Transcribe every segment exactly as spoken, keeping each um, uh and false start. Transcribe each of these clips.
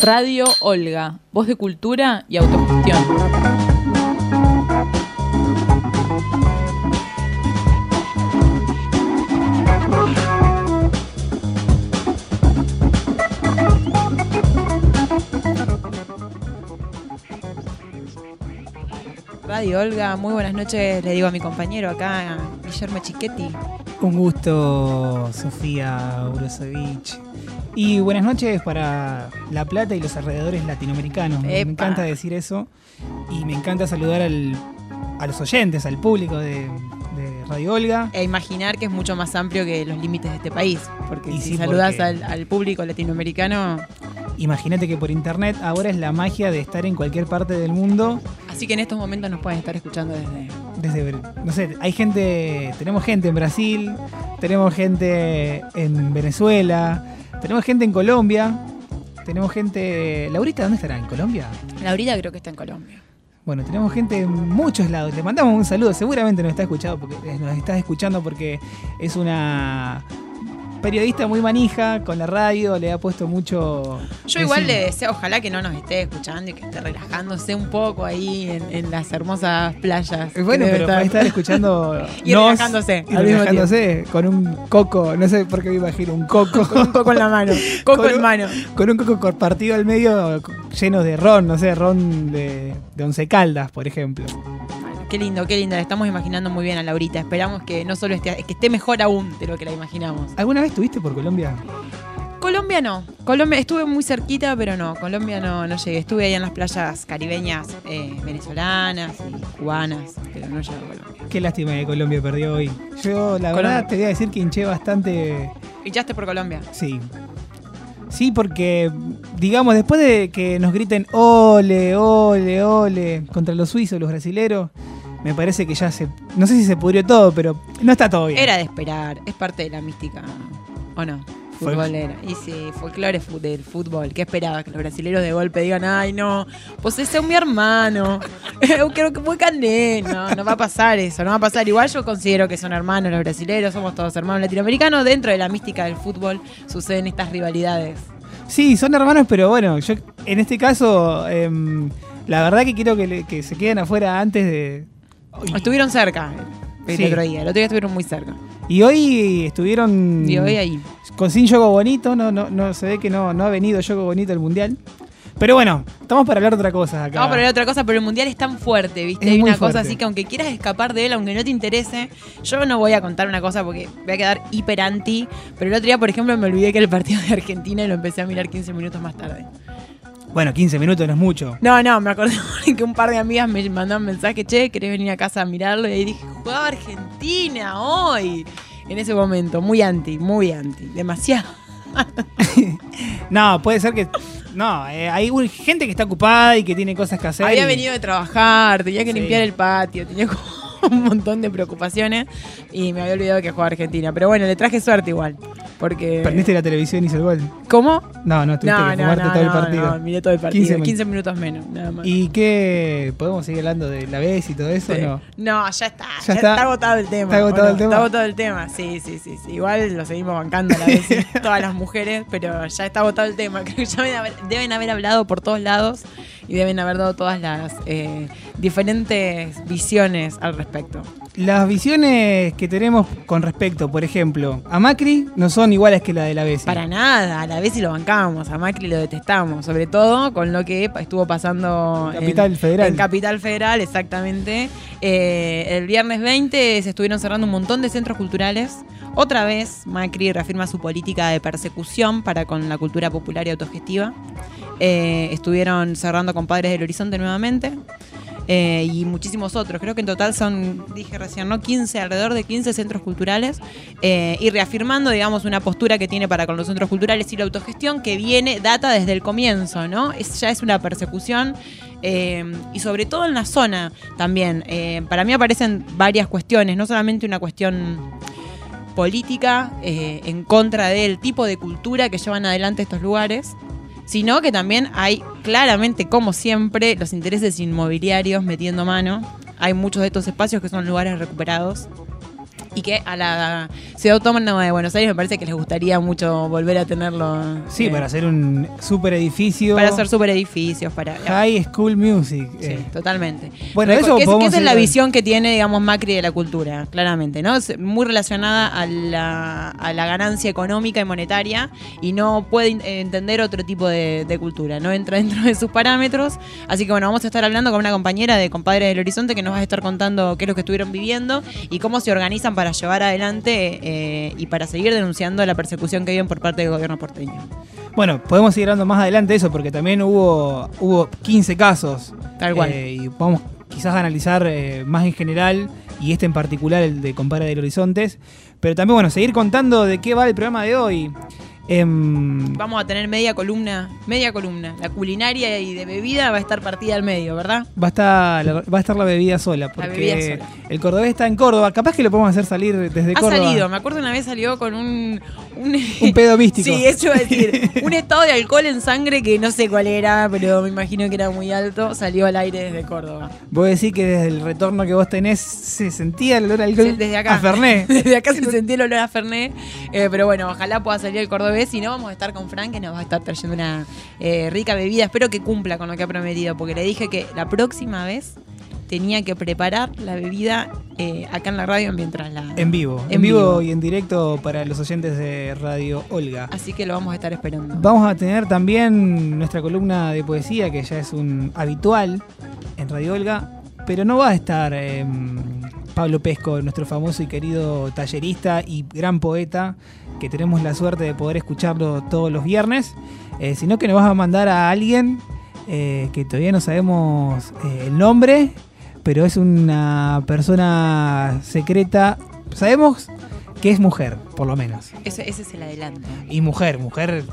Radio Olga, voz de cultura y autogestión. Radio Olga, muy buenas noches, le digo a mi compañero acá, Guillermo Chichetti. Un gusto, Sofía Urosevich. Y buenas noches para La Plata y los alrededores latinoamericanos. Epa. Me encanta decir eso y me encanta saludar al, a los oyentes, al público de, de Radio Olga. E imaginar que es mucho más amplio que los límites de este país, porque Y si sí, saludás porque- al, al público latinoamericano, Imagínate que por internet ahora es la magia de estar en cualquier parte del mundo. así que en estos momentos nos pueden estar escuchando desde... Desde, no sé, hay gente, tenemos gente en Brasil, tenemos gente en Venezuela, tenemos gente en Colombia, tenemos gente... Laurita, ¿dónde estará? ¿En Colombia? Laurita creo que está en Colombia. Bueno, tenemos gente en muchos lados. Le mandamos un saludo. Seguramente nos está escuchando porque nos está escuchando porque es una periodista muy manija con la radio. Le ha puesto mucho. Yo igual encima. le deseo, ojalá que no nos esté escuchando y que esté relajándose un poco ahí en, en las hermosas playas. Eh, Bueno, que debe pero va a estar escuchando. Y nos, relajándose y al mismo relajándose con un coco. No sé por qué me imagino un coco. Con un coco en la mano. Coco Con en un- mano. Con un coco partido al medio lleno de ron. No sé, ron de, de Once Caldas, por ejemplo. Bueno, qué lindo, qué lindo. La estamos imaginando muy bien a Laurita. Esperamos que no solo esté, que esté mejor aún de lo que la imaginamos. ¿Alguna vez estuviste por Colombia? Colombia no. Colombia estuve muy cerquita, pero no. Colombia no, no llegué. Estuve ahí en las playas caribeñas eh, venezolanas y cubanas, pero no llegué a Colombia. Qué lástima que Colombia perdió hoy. Yo, la Colombia. verdad, te voy a decir que hinché bastante. ¿Fichaste por Colombia? Sí. Sí, porque, digamos, después de que nos griten ole, ole, ole contra los suizos, los brasileros, me parece que ya se. No sé si se pudrió todo, pero no está todo bien. Era de esperar, es parte de la mística, ¿o no? Fol- Futbolera. Y sí, folclore fu- del fútbol. ¿Qué esperaba? Que los brasileños de golpe digan, ay no, pues ese es mi hermano. Yo creo que fue Cané. No, no va a pasar eso, no va a pasar. Igual yo considero que son hermanos los brasileños, somos todos hermanos latinoamericanos. Dentro de la mística del fútbol suceden estas rivalidades. Sí, son hermanos, pero bueno, yo en este caso, em, la verdad que quiero que, le- que se queden afuera antes de. Estuvieron cerca el Sí. otro día, el otro día estuvieron muy cerca. Y hoy estuvieron. Y hoy ahí. Con sin Yogo Bonito, no, no, no se ve que no, no ha venido Yogo Bonito al mundial. Pero bueno, estamos para hablar de otra cosa acá. Vamos a poner otra cosa, pero el mundial es tan fuerte, ¿viste? Es Hay muy una cosa fuerte. así que aunque quieras escapar de él, aunque no te interese, yo no voy a contar una cosa porque voy a quedar hiper anti. Pero el otro día, por ejemplo, me olvidé que era el partido de Argentina y lo empecé a mirar quince minutos más tarde. Bueno, quince minutos no es mucho. No, no, me acordé que un par de amigas me mandaron mensaje, che, ¿querés venir a casa a mirarlo? Y ahí dije, jugaba Argentina hoy. En ese momento, muy anti, muy anti, demasiado. No, puede ser que. No, eh, hay un- gente que está ocupada y que tiene cosas que hacer. Había y- venido de trabajar, tenía que Sí. limpiar el patio, tenía como un montón de preocupaciones y me había olvidado que jugaba Argentina. Pero bueno, le traje suerte igual. Porque. Prendiste la televisión y hizo el gol. ¿Cómo? No, no, tuviste No, que no, fumarte no, todo el no, partido. no, miré todo el partido. quince quince, minutos. minutos menos, nada más. ¿Y qué? ¿Podemos seguir hablando de la vez y todo eso? Sí. No. No, ya está. Ya Ya, está. está agotado el tema. ¿Está agotado ¿o no? el tema? Está agotado el tema. Sí, sí, sí, sí. Igual lo seguimos bancando a la vez todas las mujeres, pero ya está agotado el tema. Creo que ya deben haber, deben haber hablado por todos lados y deben haber dado todas las eh, diferentes visiones al respecto. Las visiones que tenemos con respecto, por ejemplo, a Macri no son iguales que la de la vez. Para nada, a la vez y lo bancamos, a Macri lo detestamos, sobre todo con lo que estuvo pasando En Capital Federal. En Capital Federal, exactamente. Eh, el viernes veinte se estuvieron cerrando un montón de centros culturales. Otra vez Macri reafirma su política de persecución para con la cultura popular y autogestiva. Eh, estuvieron cerrando con Padres del Horizonte nuevamente. Eh, y muchísimos otros. Creo que en total son, dije recién, ¿no? quince, alrededor de quince centros culturales. Eh, y reafirmando, digamos, una postura que tiene para con los centros culturales y la autogestión que viene, data desde el comienzo, ¿no? Es, ya es una persecución. Eh, y sobre todo en la zona también. Eh, para mí aparecen varias cuestiones, no solamente una cuestión política eh, en contra del tipo de cultura que llevan adelante estos lugares, sino que también hay claramente, como siempre, los intereses inmobiliarios metiendo mano. Hay muchos de estos espacios que son lugares recuperados y que a la Ciudad Autónoma de Buenos Aires me parece que les gustaría mucho volver a tenerlo. Sí, eh, para hacer un super edificio. Para hacer super edificios, para... High School Music. Sí, eh. totalmente. Bueno, Pero eso que, es, podemos que esa es la ir- visión que tiene, digamos, Macri de la cultura, claramente, ¿no? Es muy relacionada a la, a la ganancia económica y monetaria y no puede in- entender otro tipo de, de cultura, no entra dentro de sus parámetros. Así que bueno, vamos a estar hablando con una compañera de Compadres del Horizonte que nos va a estar contando qué es lo que estuvieron viviendo y cómo se organizan para llevar adelante eh, y para seguir denunciando la persecución que viven por parte del gobierno porteño. Bueno, podemos ir hablando más adelante de eso porque también hubo, hubo quince casos. Tal cual. Eh, y vamos quizás a analizar eh, más en general y este en particular, el de Compadre del Horizontes. Pero también, bueno, seguir contando de qué va el programa de hoy. Em, Vamos a tener media columna, media columna. La culinaria y de bebida va a estar partida al medio, ¿verdad? va, a estar, va a estar la bebida sola porque bebida sola. el cordobés está en Córdoba. Capaz que lo podemos hacer salir desde Ha Córdoba. salido, me acuerdo una vez salió con un... Un, Un pedo místico. Sí, eso iba a decir. Un estado de alcohol en sangre que no sé cuál era, pero me imagino que era muy alto. Salió al aire desde Córdoba. Vos decís que desde el retorno que vos tenés se sentía el olor al alcohol. Sí, desde acá. A Fernet. Desde acá se sentía el olor a Fernet. Eh, pero bueno, ojalá pueda salir el cordobés. Si no, vamos a estar con Fran, que nos va a estar trayendo una eh, rica bebida. Espero que cumpla con lo que ha prometido, porque le dije que la próxima vez tenía que preparar la bebida eh, acá en la radio mientras la... En vivo. En, En vivo, vivo. y en directo para los oyentes de Radio Olga. Así que lo vamos a estar esperando. Vamos a tener también nuestra columna de poesía, que ya es un habitual en Radio Olga, pero no va a estar eh, Pablo Pesco, nuestro famoso y querido tallerista y gran poeta, que tenemos la suerte de poder escucharlo todos los viernes, eh, sino que nos vas a mandar a alguien eh, que todavía no sabemos eh, el nombre, pero es una persona secreta. Sabemos que es mujer, por lo menos. Ese, ese es el adelanto. Y mujer, mujer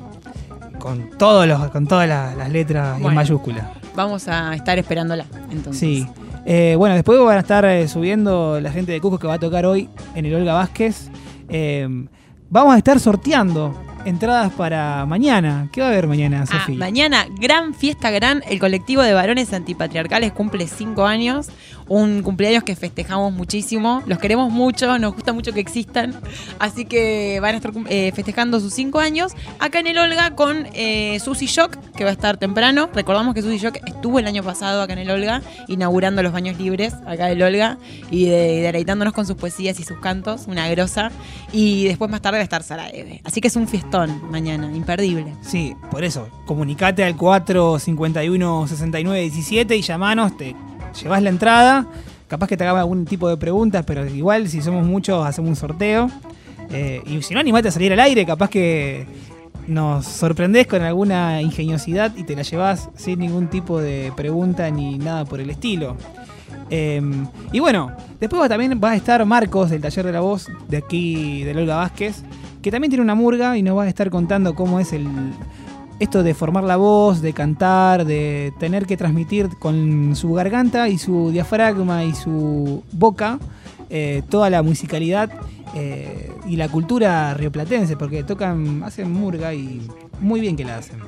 con todos los, con todas las, las letras Bueno. en mayúscula. Vamos a estar esperándola, entonces. Sí. Eh, bueno, después van a estar eh, subiendo la gente de Cusco que va a tocar hoy en el Olga Vázquez. Eh, vamos a estar sorteando entradas para mañana. ¿Qué va a haber mañana, Ah, Sofi? mañana, gran fiesta gran. El colectivo de varones antipatriarcales cumple cinco años. Un cumpleaños que festejamos muchísimo. Los queremos mucho, nos gusta mucho que existan. Así que van a estar eh, festejando sus cinco años acá en el Olga con eh, Susi Shock, que va a estar temprano. Recordamos que Susi Shock estuvo el año pasado acá en el Olga, inaugurando los baños libres acá del Olga y de, deleitándonos con sus poesías y sus cantos. Una grosa. Y después más tarde va a estar Sara Eve. Así que es un fiestón mañana, imperdible. Sí, por eso, comunicate al cuatro cincuenta y uno sesenta y nueve diecisiete y llamanos, te llevas la entrada, capaz que te haga algún tipo de preguntas, pero igual si somos muchos hacemos un sorteo. Eh, y si no, animate a salir al aire, capaz que nos sorprendés con alguna ingeniosidad y te la llevas sin ningún tipo de pregunta ni nada por el estilo. Eh, y bueno, después va- también va a estar Marcos del Taller de la Voz de aquí del Olga Vázquez, que también tiene una murga y nos va a estar contando cómo es el esto de formar la voz, de cantar, de tener que transmitir con su garganta y su diafragma y su boca eh, toda la musicalidad eh, y la cultura rioplatense, porque tocan, hacen murga y muy bien que la hacen.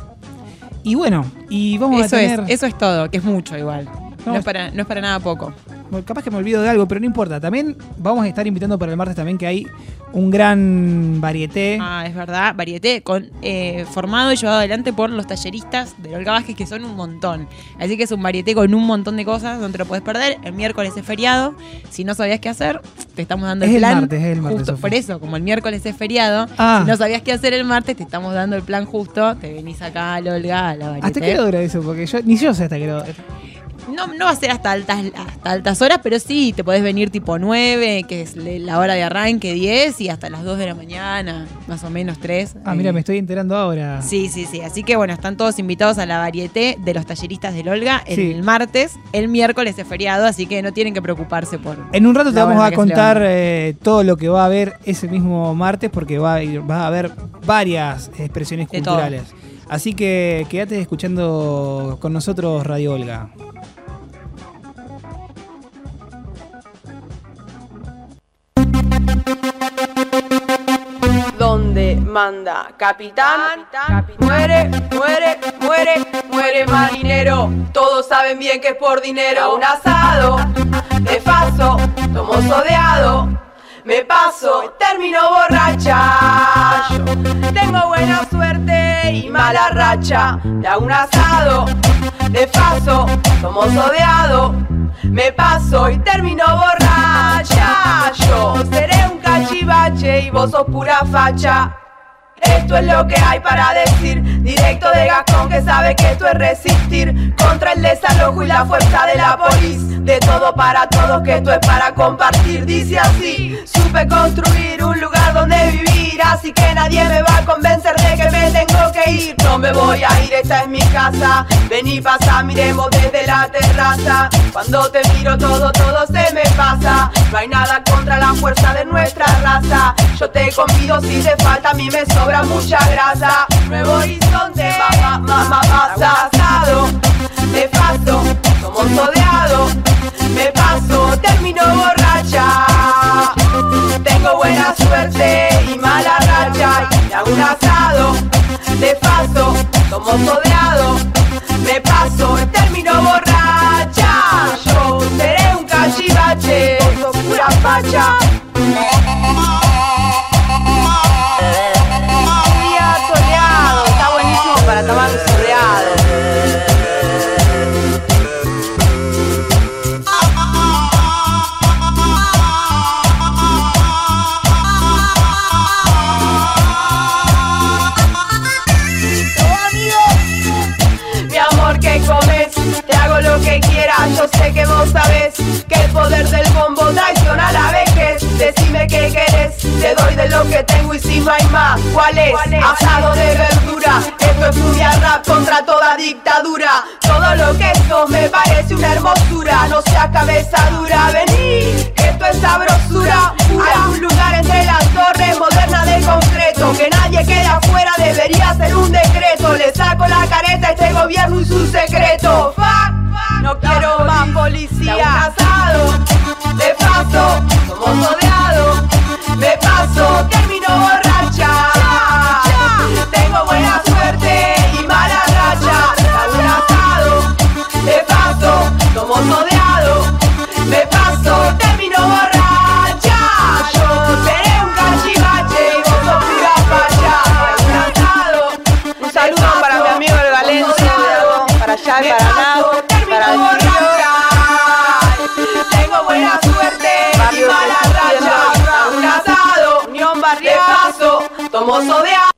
Y bueno, y vamos Eso a tener... es, eso es todo, que es mucho igual. No, No. es para, no es para nada poco. Bueno, capaz que me olvido de algo, pero no importa. También vamos a estar invitando para el martes también que hay un gran varieté. Ah, es verdad, varieté con, eh, formado y llevado adelante por los talleristas de Olga Vázquez, que son un montón. Así que es un varieté con un montón de cosas, no te lo puedes perder. El miércoles es feriado. Si no sabías qué hacer, te estamos dando Es el el plan. martes, es el martes, justo. Sofi. Por eso, como el miércoles es feriado, Ah. si no sabías qué hacer el martes, te estamos dando el plan justo. Te venís acá a la Olga, a la varieté. ¿Hasta qué hora dura eso? Porque yo ni yo sé hasta qué hora. No, no va a ser hasta altas, hasta altas horas, pero sí, te podés venir tipo nueve, que es le- la hora de arranque, diez, y hasta las dos de la mañana, más o menos tres. Ah, mira, Eh, me estoy enterando ahora. Sí, sí, sí. Así que bueno, están todos invitados a la varieté de los talleristas del Olga el Sí. martes. El miércoles es feriado, así que no tienen que preocuparse por... En un rato te la hora vamos en a la que se contar levantan. eh, todo lo que va a haber ese mismo martes, porque va a, ir- va a haber varias expresiones De todo. culturales. Así que quédate escuchando con nosotros Radio Olga. Donde manda capitán, muere, muere, muere, muere marinero. Todos saben bien que es por dinero. Un asado de faso, tomo sodeado. me paso, termino borracha. Yo tengo buena suerte y mala racha. Me hago un asado, de paso, somos odiados. Me paso y termino borracha. Yo seré un cachivache y vos sos pura facha. Esto es lo que hay para decir, directo de Gascón que sabe que esto es resistir contra el desalojo y la fuerza de la polis. De todo para todos, que esto es para compartir. Dice así, supe construir un lugar donde vivir, así que nadie me va a convencer de que me tengo que ir. No me voy a ir, esta es mi casa. Vení, pasa, miremos desde la terraza. Cuando te miro todo, todo se me pasa. No hay nada contra la fuerza de nuestra raza. Yo te convido si te falta, a mí me sobra mucha grasa. Nuevo horizonte, mamá, mamá, pasa asado. De paso, somos odiados. Me paso, termino borracha. Tengo buena suerte y mala racha. Y hago un asado. De paso, somos odiados. Me paso, termino borracha. Yo seré un cachivache, vos sos pura facha. Está buenísimo para tomar un soleado. Mi amor, ¿qué comes? Te hago lo que quieras. Yo sé que vos sabés que el poder del bombo traiciona a la vejez. Decime qué querés, te doy de lo que tengo y si no hay más, ¿cuál es? Asado de verdura, esto es cumbia rap contra toda dictadura. Todo lo que sos me parece una hermosura, no seas cabeza dura, vení, que esto es sabrosura. Hay un lugar entre las torres, moderna de concreto, que nadie quede afuera, debería ser un decreto. Le saco la careta a este gobierno y su secreto. Fuck, no quiero más policía. Asado, de paso, somos odiados. Me paso, termino borracha. Tengo buena suerte y mala racha. Hago un asado. De paso, somos odiados. Me paso, termino borracha. Yo seré un cachivache y vos sos pura facha. Hago un asado. Un saludo para mi amigo el Valencia, para allá y para acá, para el borracha. Tengo buena suerte y mala racha. Hago un asado, unión barrial. De paso, somos odiados.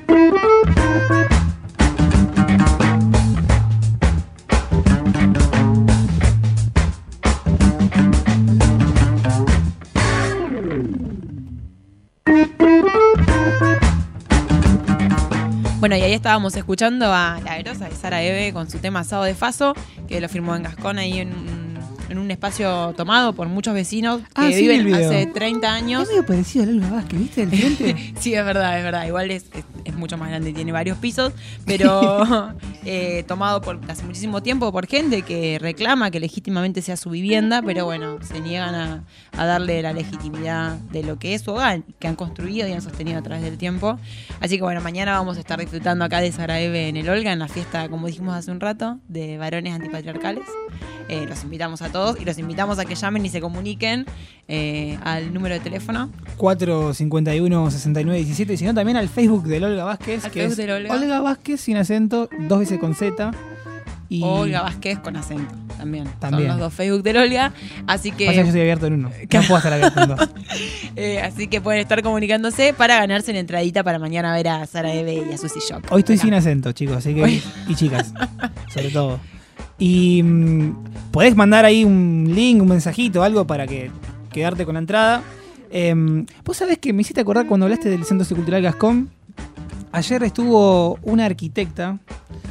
Bueno, y ahí estábamos escuchando a la grosa de Sara Eve con su tema Asado de Faso, que lo firmó en Gascón ahí en un, en un espacio tomado por muchos vecinos que Ah, sí, viven el video. hace treinta años. Es medio parecido a Olga Vázquez, ¿viste? El frente. Sí, es verdad, es verdad. Igual es, es, es mucho más grande, tiene varios pisos, pero eh, tomado por hace muchísimo tiempo por gente que reclama que legítimamente sea su vivienda, pero bueno, se niegan a, a darle la legitimidad de lo que es su hogar, que han construido y han sostenido a través del tiempo. Así que bueno, mañana vamos a estar disfrutando acá de Sara Eve en el Olga, en la fiesta, como dijimos hace un rato, de varones antipatriarcales. Eh, los invitamos a todos y los invitamos a que llamen y se comuniquen eh, al número de teléfono cuatro cincuenta y uno, sesenta y nueve diecisiete, y si no también al Facebook del Olga Vázquez, Al que Facebook es del Olga. Olga Vázquez sin acento, dos veces con Z. Y Olga Vázquez con acento también. También. Son los dos Facebook del Olga. Así que, pasa que yo estoy abierto en uno. No puedo estar abierto en dos. eh, así que pueden estar comunicándose para ganarse una entradita para mañana ver a Sara Eve y a Susi Shock. Hoy estoy Acá. sin acento, chicos, así que Hoy- y chicas, sobre todo. Y mm, podés mandar ahí un link, un mensajito, algo para que quedarte con la entrada. Eh, Vos sabés que me hiciste acordar cuando hablaste del Centro Cultural Gascón. Ayer estuvo una arquitecta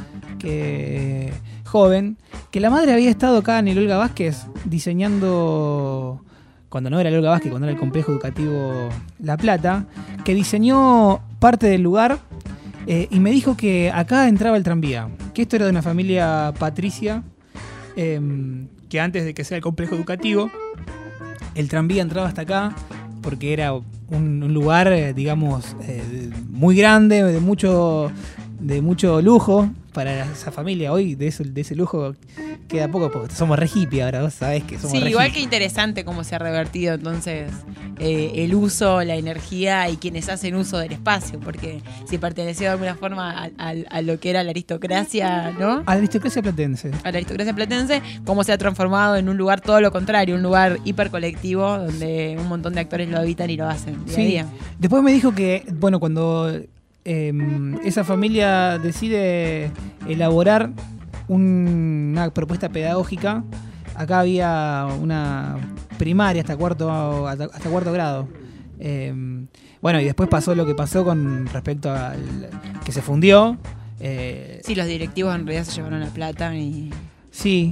que joven, que la madre había estado acá en el Olga Vázquez diseñando, cuando no era el Olga Vázquez, cuando era el Complejo Educativo La Plata, que diseñó parte del lugar. Eh, y me dijo que acá entraba el tranvía, que esto era de una familia patricia, eh, que antes de que sea el complejo educativo, el tranvía entraba hasta acá, porque era un, un lugar, eh, digamos, eh, muy grande, de mucho, de mucho lujo, para esa familia. Hoy de, eso, de ese lujo queda poco, porque somos re hippie ahora, vos sabés que somos Sí, re igual hippie. que interesante cómo se ha revertido entonces eh, el uso, la energía y quienes hacen uso del espacio, porque si perteneció de alguna forma a, a, a lo que era la aristocracia, ¿no? A la aristocracia platense. A la aristocracia platense, cómo se ha transformado en un lugar todo lo contrario, un lugar hipercolectivo donde un montón de actores lo habitan y lo hacen día Sí. a día. Después me dijo que, bueno, cuando eh, esa familia decide elaborar un- una propuesta pedagógica, acá había una primaria hasta cuarto, hasta, hasta cuarto grado. Eh, bueno, y después pasó lo que pasó con respecto al que se fundió. Eh, Sí, los directivos en realidad se llevaron la plata y... Sí,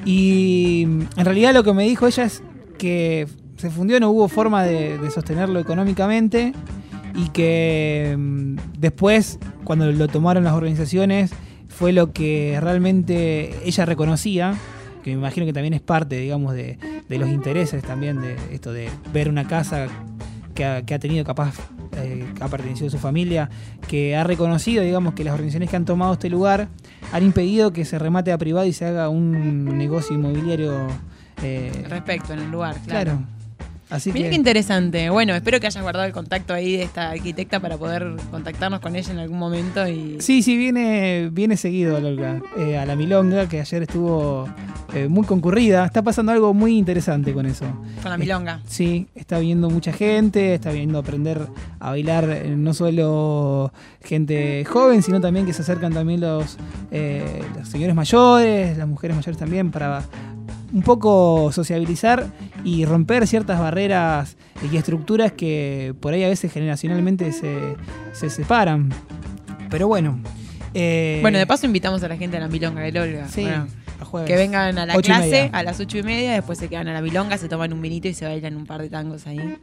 y en realidad lo que me dijo ella es que se fundió, no hubo forma de, de sostenerlo económicamente y que mm, después, cuando lo tomaron las organizaciones, fue lo que realmente ella reconocía, que me imagino que también es parte, digamos, de, de los intereses también de esto de ver una casa que ha, que ha tenido capaz, eh, que ha pertenecido a su familia, que ha reconocido, digamos, que las organizaciones que han tomado este lugar han impedido que se remate a privado y se haga un negocio inmobiliario. Eh, Respecto en el lugar, claro. claro. Así Mira que, qué interesante. Bueno, espero que hayas guardado el contacto ahí de esta arquitecta para poder contactarnos con ella en algún momento. Y... sí, sí, viene, viene seguido Olga, eh, a la Milonga, que ayer estuvo eh, muy concurrida. Está pasando algo muy interesante con eso. Con la milonga. Sí, está viniendo mucha gente, está viniendo a aprender a bailar eh, no solo gente joven, sino también que se acercan también los, eh, los señores mayores, las mujeres mayores también, para un poco sociabilizar y romper ciertas barreras y estructuras que por ahí a veces generacionalmente se, se separan. Pero bueno. eh, Bueno, de paso invitamos a la gente a la milonga del Olga. sí, Bueno, los jueves. que vengan a la Ocho y clase media. a las ocho y media, después se quedan a la milonga, se toman un vinito y se bailan un par de tangos ahí.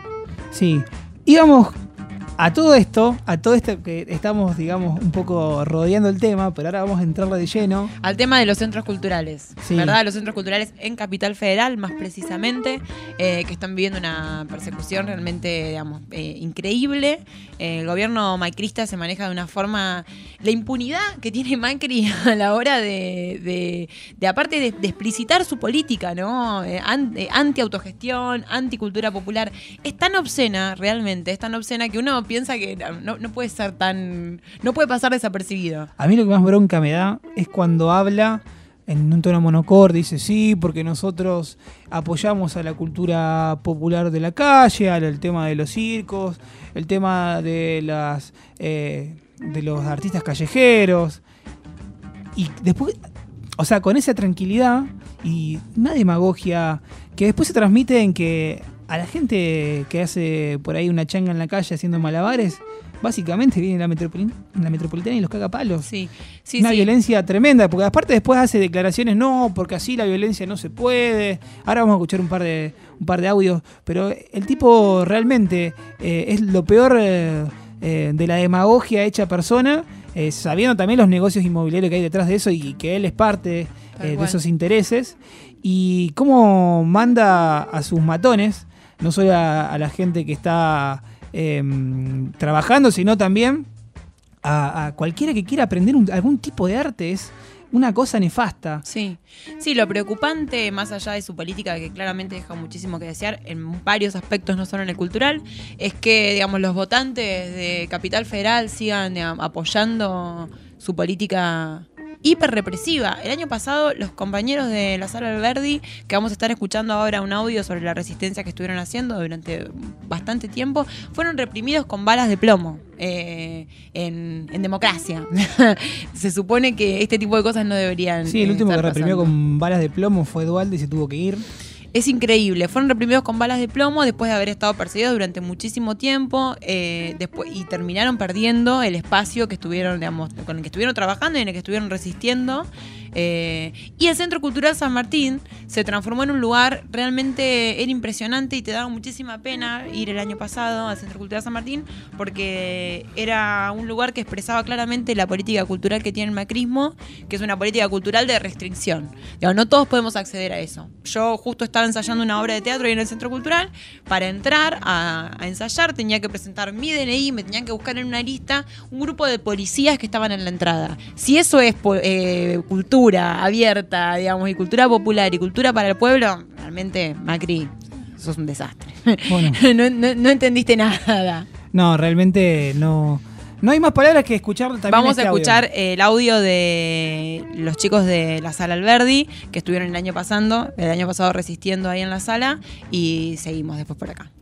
Sí. Íbamos a todo esto, a todo esto que estamos, digamos, un poco rodeando el tema, pero ahora vamos a entrarle de lleno. Al tema de los centros culturales, Sí. ¿verdad? Los centros culturales en Capital Federal, más precisamente, eh, que están viviendo una persecución realmente, digamos, eh, increíble. Eh, el gobierno macrista se maneja de una forma... La impunidad que tiene Macri a la hora de, de, de aparte de, de explicitar su política, ¿no? Eh, an- eh, anti-autogestión, anti-cultura popular, es tan obscena, realmente, es tan obscena que uno piensa que no, no puede ser tan... no puede pasar desapercibido. A mí lo que más bronca me da es cuando habla en un tono monocorde, dice sí, porque nosotros apoyamos a la cultura popular de la calle, al el tema de los circos, el tema de las eh, de los artistas callejeros. Y después, o sea, con esa tranquilidad y una demagogia que después se transmite en que a la gente que hace por ahí una changa en la calle haciendo malabares, básicamente viene la, metropoli- la metropolitana y los caga palos. Sí, sí, Una sí. violencia tremenda, porque aparte después hace declaraciones, no, porque así la violencia no se puede. Ahora vamos a escuchar un par de, un par de audios, pero el tipo realmente eh, es lo peor eh, eh, de la demagogia hecha persona, eh, sabiendo también los negocios inmobiliarios que hay detrás de eso y que él es parte Tal eh, de cual. esos intereses. Y cómo manda a sus matones, no solo a, a la gente que está eh, trabajando, sino también a, a cualquiera que quiera aprender un- algún tipo de arte. Es una cosa nefasta. Sí, sí, lo preocupante, más allá de su política, que claramente deja muchísimo que desear en varios aspectos, no solo en el cultural, es que, digamos, los votantes de Capital Federal sigan, digamos, apoyando su política hiper represiva. El año pasado, los compañeros de la Sala Alberdi, que vamos a estar escuchando ahora un audio sobre la resistencia que estuvieron haciendo durante bastante tiempo, fueron reprimidos con balas de plomo. Eh, en, en democracia. Se supone que este tipo de cosas no deberían. Sí, el eh, último que estar reprimió pasando. con balas de plomo fue Dualde y se tuvo que ir. Es increíble. Fueron reprimidos con balas de plomo después de haber estado perseguidos durante muchísimo tiempo eh, después, y terminaron perdiendo el espacio que estuvieron, digamos, con el que estuvieron trabajando y en el que estuvieron resistiendo. Eh, y el Centro Cultural San Martín se transformó en un lugar realmente, era impresionante y te daba muchísima pena ir el año pasado al Centro Cultural San Martín porque era un lugar que expresaba claramente la política cultural que tiene el macrismo, que es una política cultural de restricción. Digamos, no todos podemos acceder a eso. Yo justo estaba ensayando una obra de teatro ahí en el Centro Cultural. Para entrar a, a ensayar tenía que presentar mi D N I, me tenían que buscar en una lista un grupo de policías que estaban en la entrada. Si eso es eh, cultura abierta, digamos, y cultura popular y cultura para el pueblo, realmente, Macri, sos un desastre. Bueno. no, no, no entendiste nada. No, realmente no. No hay más palabras que escuchar también. Vamos este a escuchar audio. el audio de los chicos de la Sala Alberdi, que estuvieron el año pasando, el año pasado resistiendo ahí en la sala, y seguimos después por acá.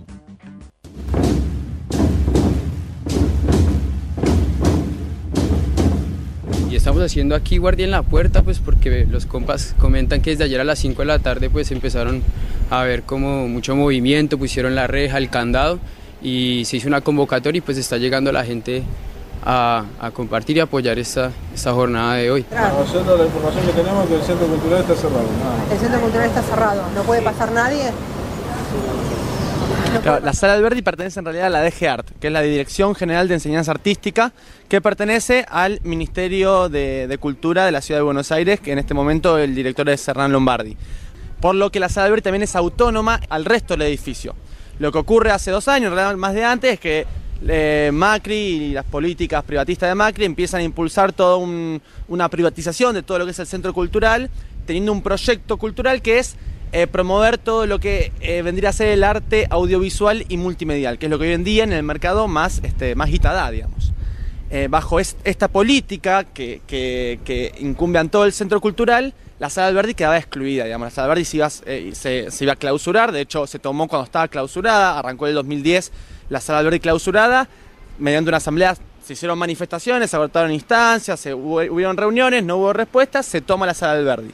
Y estamos haciendo aquí guardia en la puerta, pues porque los compas comentan que desde ayer a las cinco de la tarde pues empezaron a ver como mucho movimiento, pusieron la reja, el candado, y se hizo una convocatoria y pues está llegando la gente a, a compartir y apoyar esta, esta jornada de hoy. Nosotros la información que tenemos es que el Centro Cultural está cerrado. No. El Centro Cultural está cerrado, ¿no puede pasar nadie? No claro, la Sala Alberdi pertenece en realidad a la D G Art, que es la Dirección General de Enseñanza Artística, que pertenece al Ministerio de, de Cultura de la Ciudad de Buenos Aires, que en este momento el director es Hernán Lombardi. Por lo que la Sala Alberdi también es autónoma al resto del edificio. Lo que ocurre hace dos años, en realidad más de antes, es que eh, Macri y las políticas privatistas de Macri empiezan a impulsar toda un, una privatización de todo lo que es el centro cultural, teniendo un proyecto cultural que es eh, promover todo lo que eh, vendría a ser el arte audiovisual y multimedial, que es lo que hoy en día en el mercado más, este, más guita da, digamos. Eh, bajo es, esta política que, que, que incumbe a todo el centro cultural, la Sala Alberdi quedaba excluida, digamos. La Sala Alberdi se iba, eh, se, se iba a clausurar, de hecho se tomó cuando estaba clausurada, arrancó en el dos mil diez la Sala Alberdi clausurada, mediante una asamblea se hicieron manifestaciones, se agotaron instancias, se hubo, hubieron reuniones, no hubo respuestas, se toma la Sala Alberdi.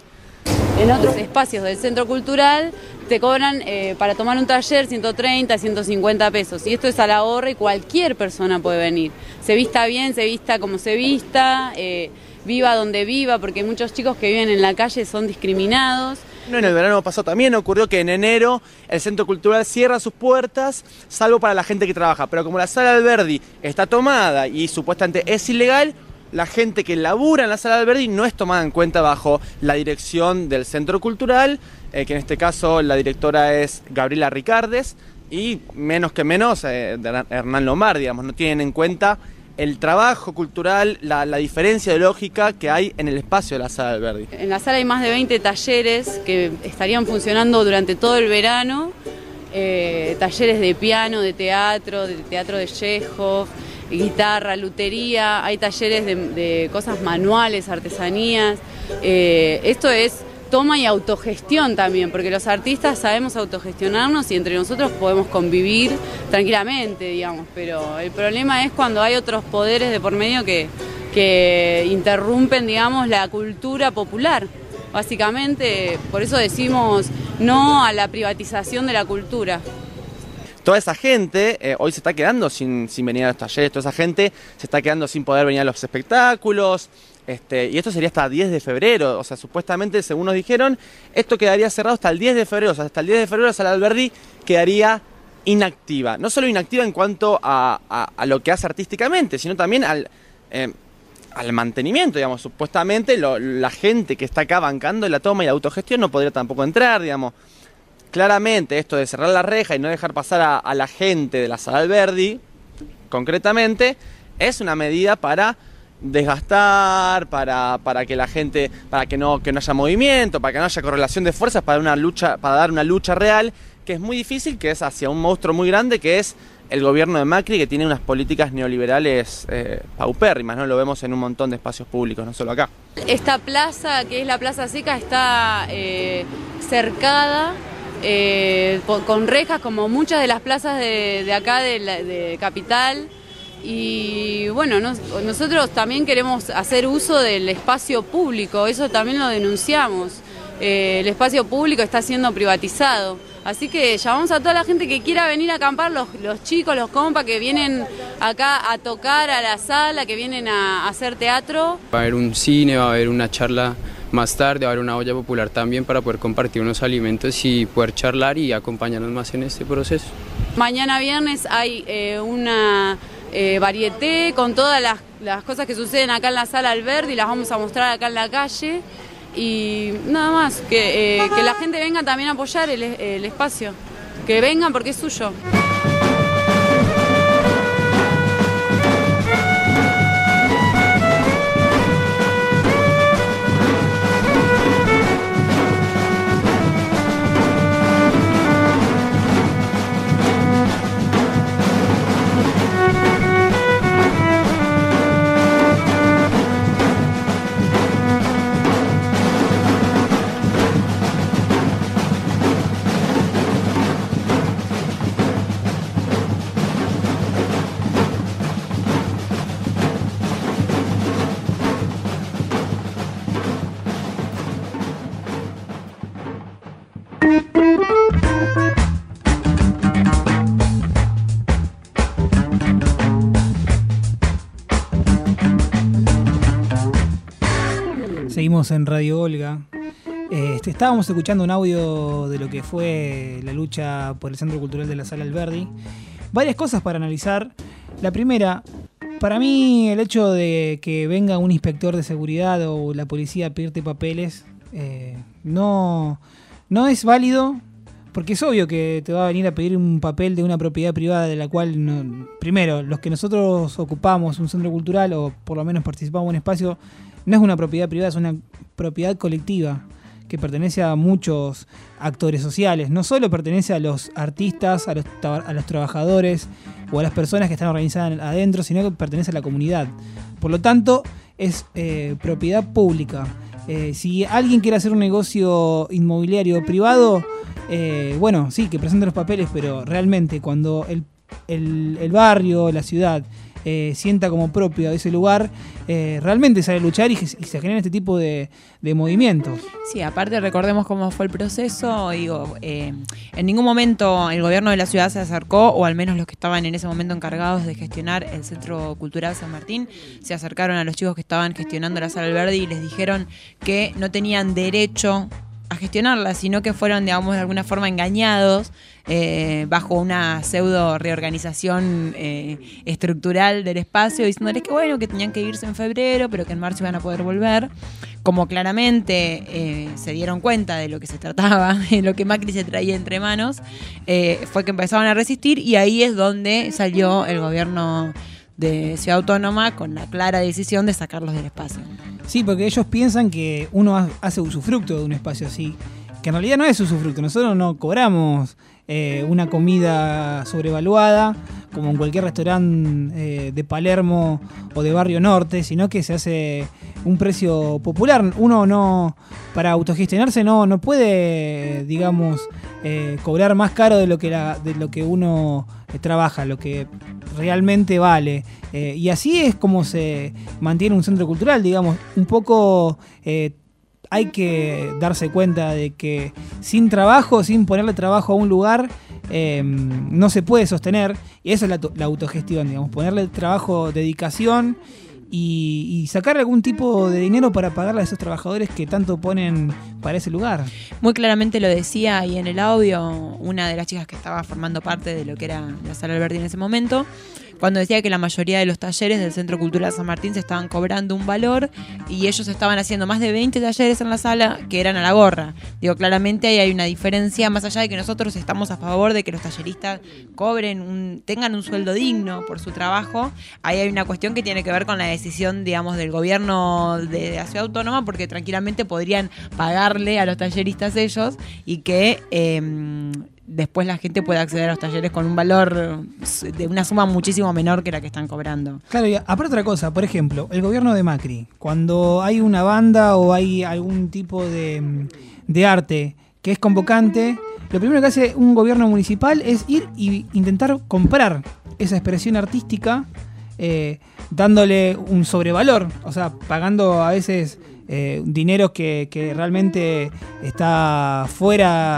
En otros espacios del centro cultural te cobran eh, para tomar un taller ciento treinta, ciento cincuenta pesos, y esto es a la hora y cualquier persona puede venir, se vista bien, se vista como se vista, eh, viva donde viva, porque muchos chicos que viven en la calle son discriminados. En el verano pasado también ocurrió que en enero el centro cultural cierra sus puertas, salvo para la gente que trabaja, pero como la Sala Alberdi está tomada y supuestamente es ilegal, la gente que labura en la Sala Alberdi no es tomada en cuenta bajo la dirección del centro cultural, eh, que en este caso la directora es Gabriela Ricardes, y menos que menos eh, Hernán Lombardi, digamos, no tienen en cuenta el trabajo cultural, la, la diferencia de lógica que hay en el espacio de la Sala Alberdi. En la sala hay más de veinte talleres que estarían funcionando durante todo el verano, eh, talleres de piano, de teatro, de teatro de Chekhov, guitarra, lutería, hay talleres de, de cosas manuales, artesanías. Eh, esto es toma y autogestión también, porque los artistas sabemos autogestionarnos y entre nosotros podemos convivir tranquilamente, digamos, pero el problema es cuando hay otros poderes de por medio que, que interrumpen, digamos, la cultura popular. Básicamente, por eso decimos no a la privatización de la cultura. Toda esa gente eh, hoy se está quedando sin, sin venir a los talleres, toda esa gente se está quedando sin poder venir a los espectáculos, este, y esto sería hasta el diez de febrero, o sea, supuestamente, según nos dijeron, esto quedaría cerrado hasta el diez de febrero, o sea, hasta el diez de febrero la Sala Alberdi quedaría inactiva, no solo inactiva en cuanto a, a, a lo que hace artísticamente, sino también al, eh, al mantenimiento, digamos, supuestamente lo, la gente que está acá bancando la toma y la autogestión no podría tampoco entrar, digamos. Claramente esto de cerrar la reja y no dejar pasar a, a la gente de la Sala Alberdi, concretamente, es una medida para desgastar, para, para que la gente, para que no, que no haya movimiento, para que no haya correlación de fuerzas, para una lucha, para dar una lucha real, que es muy difícil, que es hacia un monstruo muy grande, que es el gobierno de Macri, que tiene unas políticas neoliberales eh, paupérrimas, ¿no? Lo vemos en un montón de espacios públicos, no solo acá. Esta plaza, que es la Plaza Seca, está eh, cercada, Eh, con, con rejas como muchas de las plazas de, de acá de, la, de Capital, y bueno, nos, nosotros también queremos hacer uso del espacio público, eso también lo denunciamos, eh, el espacio público está siendo privatizado, Así que llamamos a toda la gente que quiera venir a acampar, los, los chicos, los compas que vienen acá a tocar a la sala, que vienen a, a hacer teatro. Va a haber un cine, va a haber una charla más tarde, va a haber una olla popular también para poder compartir unos alimentos y poder charlar y acompañarnos más en este proceso. Mañana viernes hay eh, una eh, varieté con todas las, las cosas que suceden acá en la sala Alberdi, las vamos a mostrar acá en la calle. Y nada más, que, eh, que la gente venga también a apoyar el, el espacio, que vengan porque es suyo. Seguimos en Radio Olga. Este, estábamos escuchando un audio de lo que fue la lucha por el Centro Cultural de la Sala Alberdi. Varias cosas para analizar. La primera, para mí el hecho de que venga un inspector de seguridad o la policía a pedirte papeles eh, no, no es válido, porque es obvio que te va a venir a pedir un papel de una propiedad privada de la cual, no, primero, los que nosotros ocupamos un centro cultural o por lo menos participamos en un espacio, no es una propiedad privada, es una propiedad colectiva que pertenece a muchos actores sociales. No solo pertenece a los artistas, a los, a los trabajadores o a las personas que están organizadas adentro, sino que pertenece a la comunidad. Por lo tanto, es eh, propiedad pública. Eh, si alguien quiere hacer un negocio inmobiliario privado, eh, bueno, sí, que presente los papeles, pero realmente cuando el, el, el barrio, la ciudad, Eh, sienta como propio de ese lugar, eh, realmente sale a luchar y, y se generan este tipo de, de movimientos. Sí, aparte recordemos cómo fue el proceso. Digo, eh, en ningún momento el gobierno de la ciudad se acercó, o al menos los que estaban en ese momento encargados de gestionar el Centro Cultural San Martín, se acercaron a los chicos que estaban gestionando la Sala Alberdi y les dijeron que no tenían derecho a gestionarla, sino que fueron, digamos, de alguna forma engañados eh, bajo una pseudo reorganización eh, estructural del espacio, diciéndoles que bueno, que tenían que irse en febrero, pero que en marzo iban a poder volver. Como claramente eh, se dieron cuenta de lo que se trataba, de lo que Macri se traía entre manos, eh, fue que empezaron a resistir, y ahí es donde salió el gobierno de Ciudad Autónoma con la clara decisión de sacarlos del espacio. Sí, porque ellos piensan que uno hace usufructo de un espacio así, que en realidad no es usufructo. Nosotros no cobramos eh, una comida sobrevaluada como en cualquier restaurante eh, de Palermo o de Barrio Norte, sino que se hace un precio popular. Uno no, para autogestionarse no, no puede, digamos, eh, cobrar más caro de lo que, la, de lo que uno eh, trabaja, lo que realmente vale. Eh, y así es como se mantiene un centro cultural, digamos. Un poco eh, hay que darse cuenta de que sin trabajo, sin ponerle trabajo a un lugar, eh, no se puede sostener. Y eso es la, la autogestión, digamos. Ponerle trabajo, dedicación y, y sacar algún tipo de dinero para pagarle a esos trabajadores que tanto ponen para ese lugar. Muy claramente lo decía ahí en el audio una de las chicas que estaba formando parte de lo que era la Sala Alberdi en ese momento, cuando decía que la mayoría de los talleres del Centro Cultural San Martín se estaban cobrando un valor y ellos estaban haciendo más de veinte talleres en la sala que eran a la gorra. Digo, claramente ahí hay una diferencia, más allá de que nosotros estamos a favor de que los talleristas cobren, un, tengan un sueldo digno por su trabajo. Ahí hay una cuestión que tiene que ver con la decisión, digamos, del gobierno de la Ciudad Autónoma, porque tranquilamente podrían pagarle a los talleristas ellos y que Eh, después la gente puede acceder a los talleres con un valor de una suma muchísimo menor que la que están cobrando. Claro, y aparte otra cosa, por ejemplo, el gobierno de Macri, cuando hay una banda o hay algún tipo de, de arte que es convocante, lo primero que hace un gobierno municipal es ir e intentar comprar esa expresión artística, eh, dándole un sobrevalor, o sea, pagando a veces Eh, dinero que, que realmente está fuera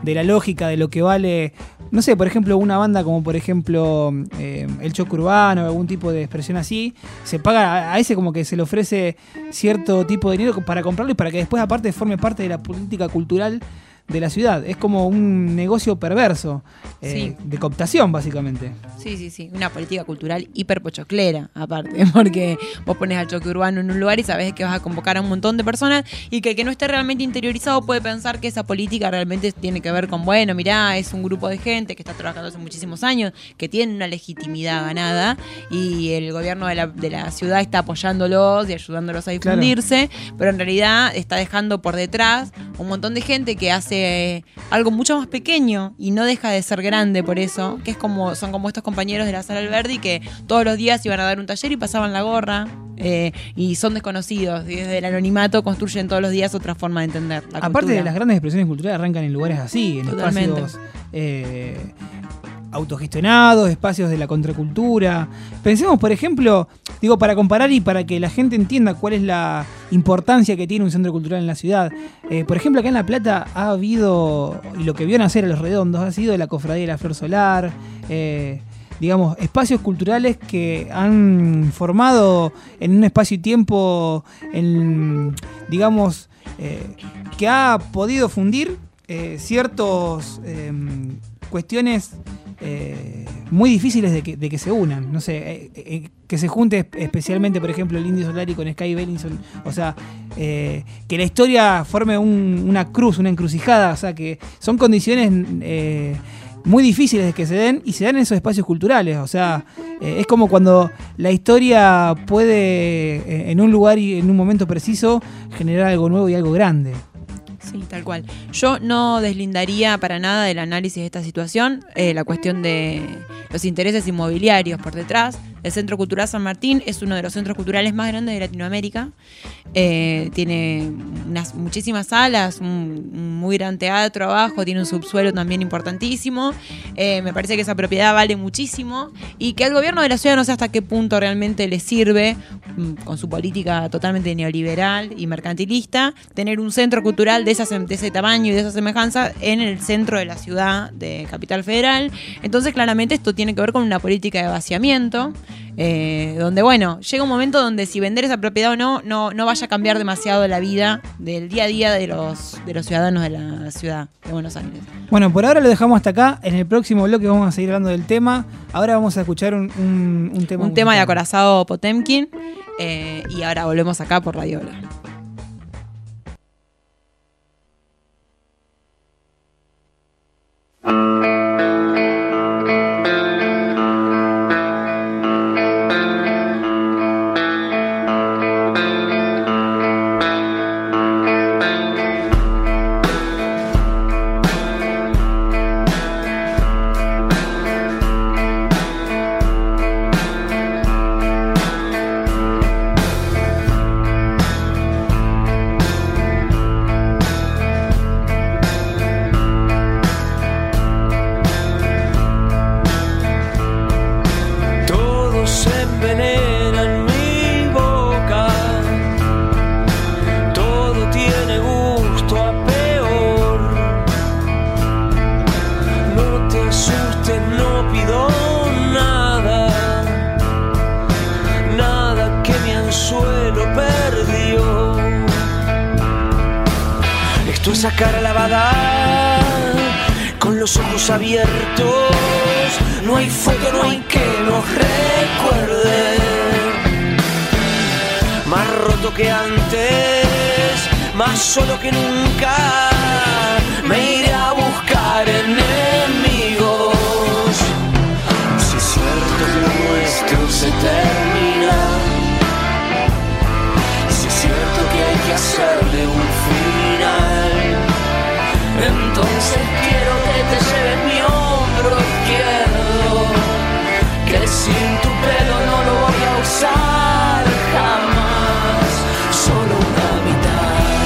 de la lógica de lo que vale, no sé, por ejemplo, una banda como por ejemplo eh, El Choque Urbano o algún tipo de expresión así, se paga a, a ese como que se le ofrece cierto tipo de dinero para comprarlo y para que después aparte forme parte de la política cultural de la ciudad. Es como un negocio perverso, eh, Sí. de cooptación básicamente. Sí, sí, sí. Una política cultural hiper pochoclera, aparte, porque vos pones al Choque Urbano en un lugar y sabés que vas a convocar a un montón de personas y que el que no esté realmente interiorizado puede pensar que esa política realmente tiene que ver con, bueno, mirá, es un grupo de gente que está trabajando hace muchísimos años, que tiene una legitimidad ganada y el gobierno de la, de la ciudad está apoyándolos y ayudándolos a difundirse, claro. Pero en realidad está dejando por detrás un montón de gente que hace algo mucho más pequeño y no deja de ser grande por eso, que es como son como estos compañeros de la Sala Alberdi que todos los días iban a dar un taller y pasaban la gorra eh, y son desconocidos y desde el anonimato construyen todos los días otra forma de entender la Aparte cultura. de las grandes expresiones culturales arrancan en lugares así, en Totalmente. espacios eh, autogestionados, espacios de la contracultura. Pensemos, por ejemplo, digo, para comparar y para que la gente entienda cuál es la importancia que tiene un centro cultural en la ciudad. Eh, por ejemplo, acá en La Plata ha habido, y lo que vio nacer a Los Redondos, ha sido la Cofradía de la Flor Solar, eh, digamos, espacios culturales que han formado en un espacio y tiempo, en, digamos, eh, que ha podido fundir eh, ciertos eh, cuestiones Eh, muy difíciles de que, de que se unan, no sé, eh, eh, que se junte especialmente, por ejemplo, el Indio Solari con Sky Bellinson, o sea, eh, que la historia forme un, una cruz, una encrucijada, o sea, que son condiciones eh, muy difíciles de que se den y se dan en esos espacios culturales, o sea, eh, es como cuando la historia puede, eh, en un lugar y en un momento preciso, generar algo nuevo y algo grande. Sí, tal cual. Yo no deslindaría para nada del análisis de esta situación eh, la cuestión de los intereses inmobiliarios por detrás. El Centro Cultural San Martín es uno de los centros culturales más grandes de Latinoamérica. Eh, tiene unas muchísimas salas, un, un muy gran teatro abajo, tiene un subsuelo también importantísimo. Eh, me parece que esa propiedad vale muchísimo y que al gobierno de la ciudad no sé hasta qué punto realmente le sirve, con su política totalmente neoliberal y mercantilista, tener un centro cultural de, esa, de ese tamaño y de esa semejanza en el centro de la ciudad de Capital Federal. Entonces claramente esto tiene que ver con una política de vaciamiento. Eh, donde bueno, llega un momento donde si vender esa propiedad o no, no, no vaya a cambiar demasiado la vida del día a día de los, de los ciudadanos de la ciudad de Buenos Aires. Bueno, por ahora lo dejamos hasta acá. En el próximo bloque vamos a seguir hablando del tema. Ahora vamos a escuchar un, un, un tema. Un tema de Acorazado Potemkin eh, y ahora volvemos acá por Radiola. Esa cara lavada, con los ojos abiertos, no hay foto, no hay que nos recuerde. Más roto que antes, más solo que nunca, me iré a buscar enemigos. Si es cierto que lo nuestro se termina, si es cierto que hay que hacerle un final, entonces quiero que te lleves mi hombro izquierdo, que sin tu pelo no lo voy a usar jamás, solo una mitad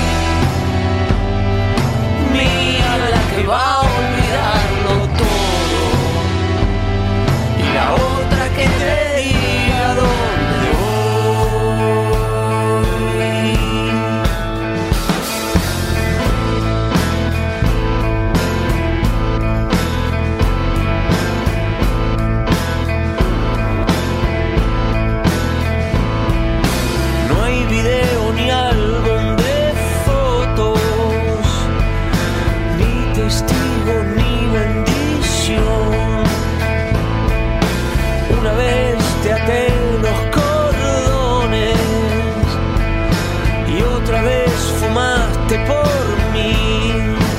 mía, la que va a olvidarlo todo, y la otra que te diga dónde otra vez fumaste por mí.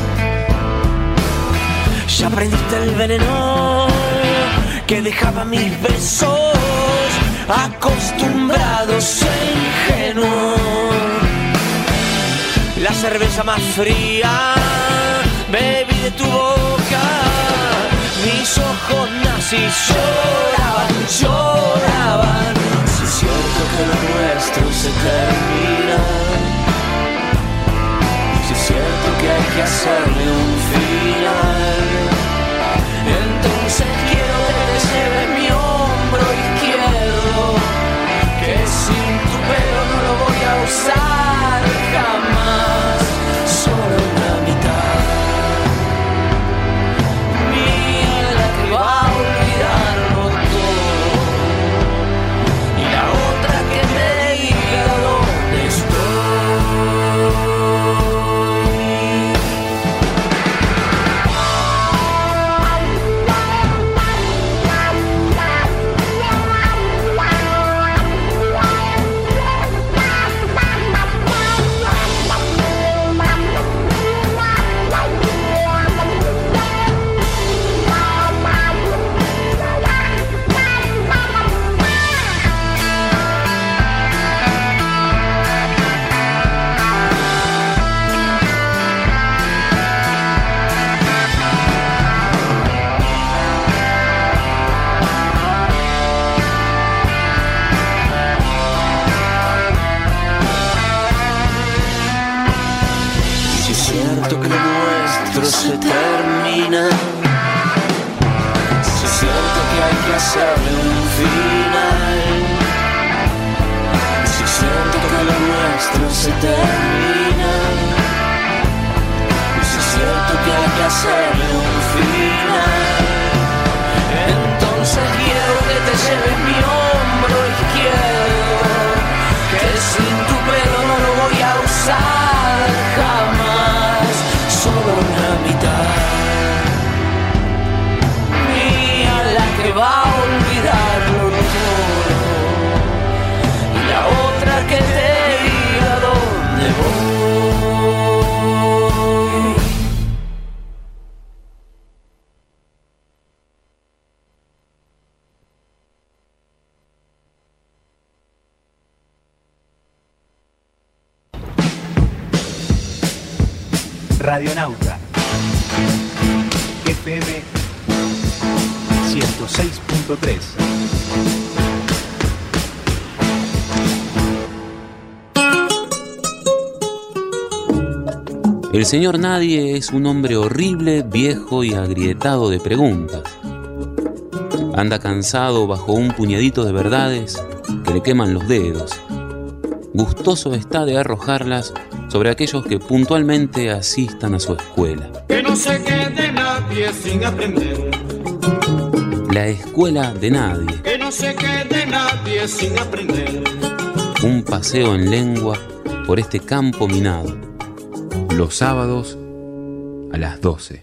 Ya aprendiste el veneno que dejaba mis besos acostumbrados e ingenuos. La cerveza más fría bebí de tu boca, mis ojos nazis lloraban, lloraban. Si es cierto que lo nuestro se termina, si es cierto que hay que hacerle un final, entonces quiero que te lleve mi hombro izquierdo, que sin tu pelo no lo voy a usar jamás, solo una mitad mía la que va a olvidarlo todo, y la otra que me diga dónde estoy. Que lo nuestro se termina, si es cierto que hay que hacerle un final, si es cierto que lo nuestro se termina, si es cierto que hay que hacerle un final, entonces quiero que te lleves mi hombro izquierdo, que sin tu pelo no lo voy a usar jamás, solo una mitad mía la que va a olvidarlo todo, y la otra que te diga dónde voy. Radionauta F M ciento seis punto tres. El señor Nadie es un hombre horrible, viejo y agrietado de preguntas. Anda cansado bajo un puñadito de verdades que le queman los dedos. Gustoso está de arrojarlas sobre aquellos que puntualmente asistan a su escuela. Que no se quede nadie sin aprender. La escuela de nadie. Que no se quede nadie sin aprender. Un paseo en lengua por este campo minado. Los sábados a las doce.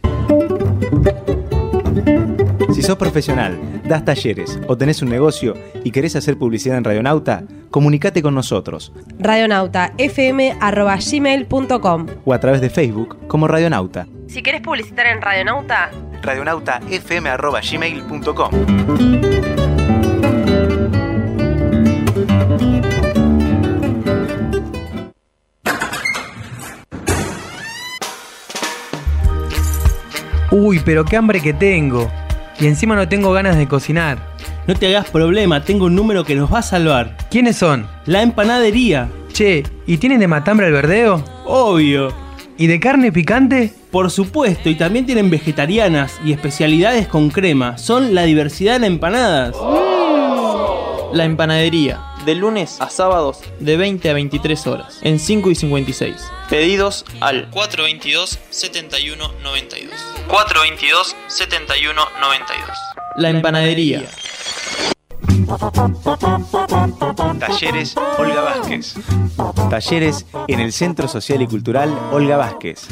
Si sos profesional, das talleres o tenés un negocio y querés hacer publicidad en Radionauta, comunicate con nosotros. radionauta f m arroba gmail punto com O a través de Facebook como Radionauta. Si querés publicitar en Radionauta, radionauta f m arroba gmail punto com. Uy, pero qué hambre que tengo. Y encima no tengo ganas de cocinar. No te hagas problema, tengo un número que nos va a salvar. ¿Quiénes son? La empanadería. Che, ¿y tienen de matambre al verdeo? Obvio. ¿Y de carne picante? Por supuesto, y también tienen vegetarianas y especialidades con crema. Son la diversidad en empanadas. La empanadería, de lunes a sábados de veinte a veintitrés horas, en cinco y cincuenta y seis. Pedidos al cuatro veintidós, setenta y uno noventa y dos. cuatro veintidós, setenta y uno noventa y dos. La empanadería. Talleres Olga Vázquez. Talleres en el Centro Social y Cultural Olga Vázquez.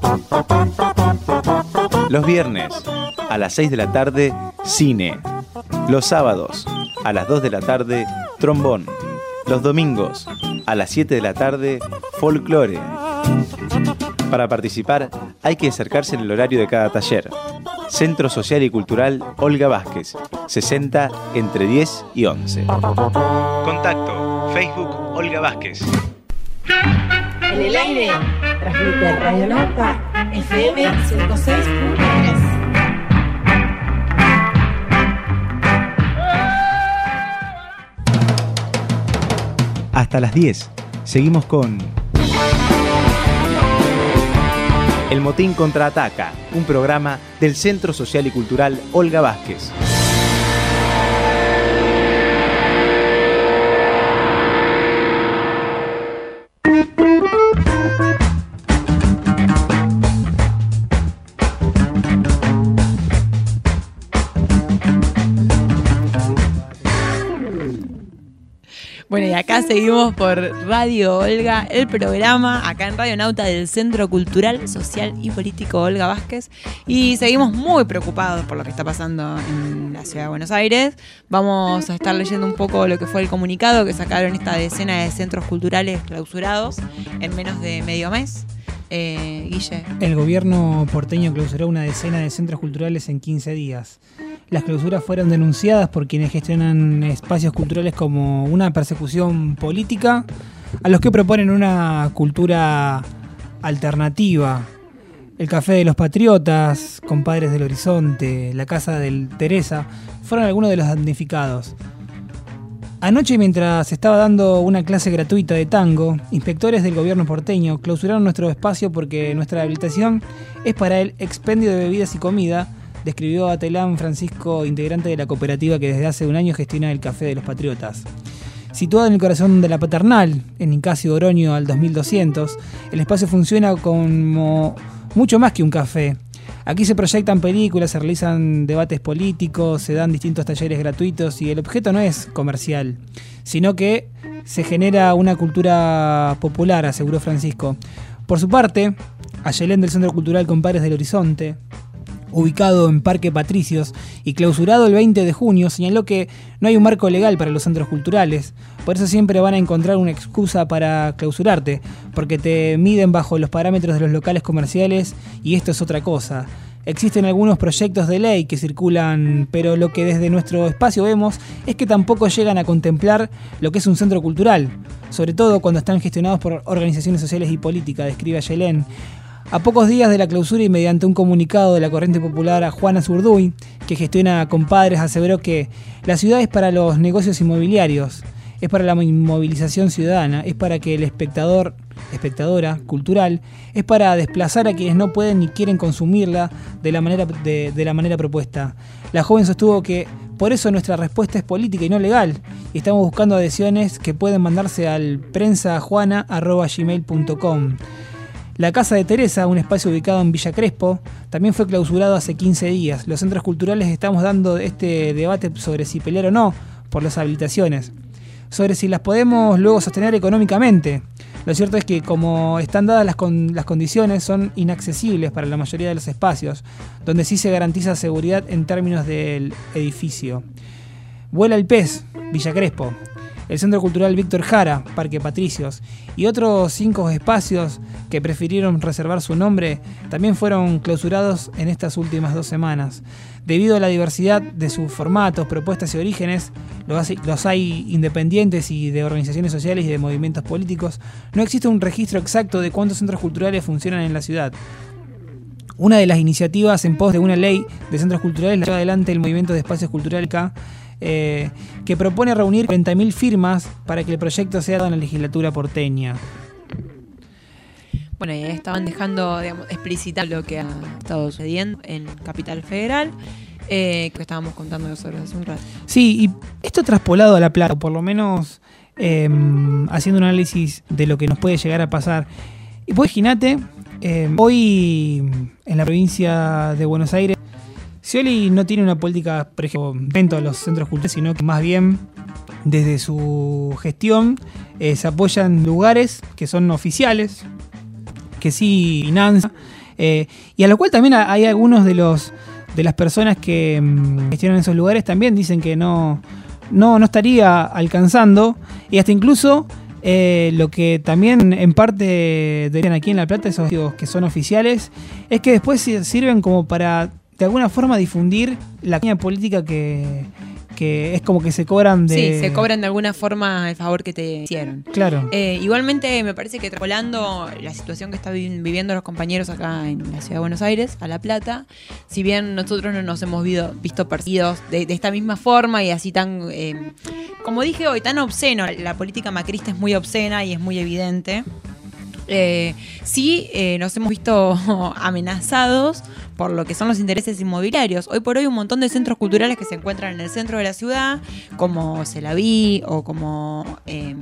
Los viernes a las seis de la tarde, cine. Los sábados a las dos de la tarde, trombón. Los domingos A las siete de la tarde, folclore. Para participar hay que acercarse en el horario de cada taller. Centro Social y Cultural Olga Vázquez, sesenta entre diez y once. Contacto, Facebook Olga Vázquez. En el aire, transmite Radio Nauta F M ciento seis punto tres. Hasta las diez, seguimos con El Motín Contraataca, un programa del Centro Social y Cultural Olga Vázquez. Bueno, y acá seguimos por Radio Olga, el programa acá en Radio Nauta del Centro Cultural, Social y Político Olga Vázquez. Y seguimos muy preocupados por lo que está pasando en la Ciudad de Buenos Aires. Vamos a estar leyendo un poco lo que fue el comunicado que sacaron esta decena de centros culturales clausurados en menos de medio mes. Eh, Guille. El gobierno porteño clausuró una decena de centros culturales en quince días. Las clausuras fueron denunciadas por quienes gestionan espacios culturales como una persecución política, a los que proponen una cultura alternativa. El Café de los Patriotas, Compadres del Horizonte, la Casa del Teresa, fueron algunos de los damnificados. Anoche, mientras estaba dando una clase gratuita de tango, inspectores del gobierno porteño clausuraron nuestro espacio porque nuestra habilitación es para el expendio de bebidas y comida, describió Atelán Francisco, integrante de la cooperativa que desde hace un año gestiona el Café de los Patriotas. Situado en el corazón de la Paternal, en Nicasio Oroño al dos mil doscientos, el espacio funciona como mucho más que un café. Aquí se proyectan películas, se realizan debates políticos, se dan distintos talleres gratuitos y el objeto no es comercial, sino que se genera una cultura popular, aseguró Francisco. Por su parte, Ayelén del Centro Cultural Compadres del Horizonte, ubicado en Parque Patricios y clausurado el veinte de junio, señaló que no hay un marco legal para los centros culturales. Por eso siempre van a encontrar una excusa para clausurarte, porque te miden bajo los parámetros de los locales comerciales y esto es otra cosa. Existen algunos proyectos de ley que circulan, pero lo que desde nuestro espacio vemos es que tampoco llegan a contemplar lo que es un centro cultural, sobre todo cuando están gestionados por organizaciones sociales y políticas, describe Ayelén. A pocos días de la clausura y mediante un comunicado de la Corriente Popular a Juana Zurduy, que gestiona Compadres, aseveró que la ciudad es para los negocios inmobiliarios, es para la inmovilización ciudadana, es para que el espectador, espectadora cultural, es para desplazar a quienes no pueden ni quieren consumirla de la manera, de, de la manera propuesta. La joven sostuvo que por eso nuestra respuesta es política y no legal, y estamos buscando adhesiones que pueden mandarse al prensajuana arroba gmail punto com. La Casa de Teresa, un espacio ubicado en Villa Crespo, también fue clausurado hace quince días. Los centros culturales estamos dando este debate sobre si pelear o no por las habilitaciones, sobre si las podemos luego sostener económicamente. Lo cierto es que como están dadas las, con, las condiciones, son inaccesibles para la mayoría de los espacios, donde sí se garantiza seguridad en términos del edificio. Vuela el Pez, Villa Crespo. El Centro Cultural Víctor Jara, Parque Patricios, y otros cinco espacios que prefirieron reservar su nombre también fueron clausurados en estas últimas dos semanas. Debido a la diversidad de sus formatos, propuestas y orígenes, los hay independientes y de organizaciones sociales y de movimientos políticos, no existe un registro exacto de cuántos centros culturales funcionan en la ciudad. Una de las iniciativas en pos de una ley de centros culturales la lleva adelante el Movimiento de Espacios Culturales K, Eh, que propone reunir cuarenta mil firmas para que el proyecto sea dado en la legislatura porteña. Bueno, y ahí estaban dejando, digamos, explicitar lo que ha estado sucediendo en Capital Federal, eh, que estábamos contando nosotros hace un rato. Sí, y esto traspolado a La Plata, por lo menos eh, haciendo un análisis de lo que nos puede llegar a pasar. Y pues imagínate, eh, hoy en la provincia de Buenos Aires, Scioli no tiene una política, por ejemplo, dentro de los centros culturales, sino que más bien desde su gestión eh, se apoyan lugares que son oficiales, que sí financian, eh, y a lo cual también hay algunos de los de las personas que mmm, gestionan esos lugares también dicen que no, no, no estaría alcanzando, y hasta incluso Eh, lo que también en parte deberían aquí en La Plata, esos digo, que son oficiales, es que después sirven como para de alguna forma difundir la campaña política que, que es como que se cobran de... Sí, se cobran de alguna forma el favor que te hicieron. Claro. Eh, igualmente me parece que extrapolando la situación que están vi- viviendo los compañeros acá en la ciudad de Buenos Aires, a La Plata, si bien nosotros no nos hemos visto, visto perseguidos de, de esta misma forma y así tan, eh, como dije hoy, tan obsceno, la política macrista es muy obscena y es muy evidente. Eh, sí, eh, nos hemos visto amenazados por lo que son los intereses inmobiliarios. Hoy por hoy un montón de centros culturales que se encuentran en el centro de la ciudad, como Celaví o como eh,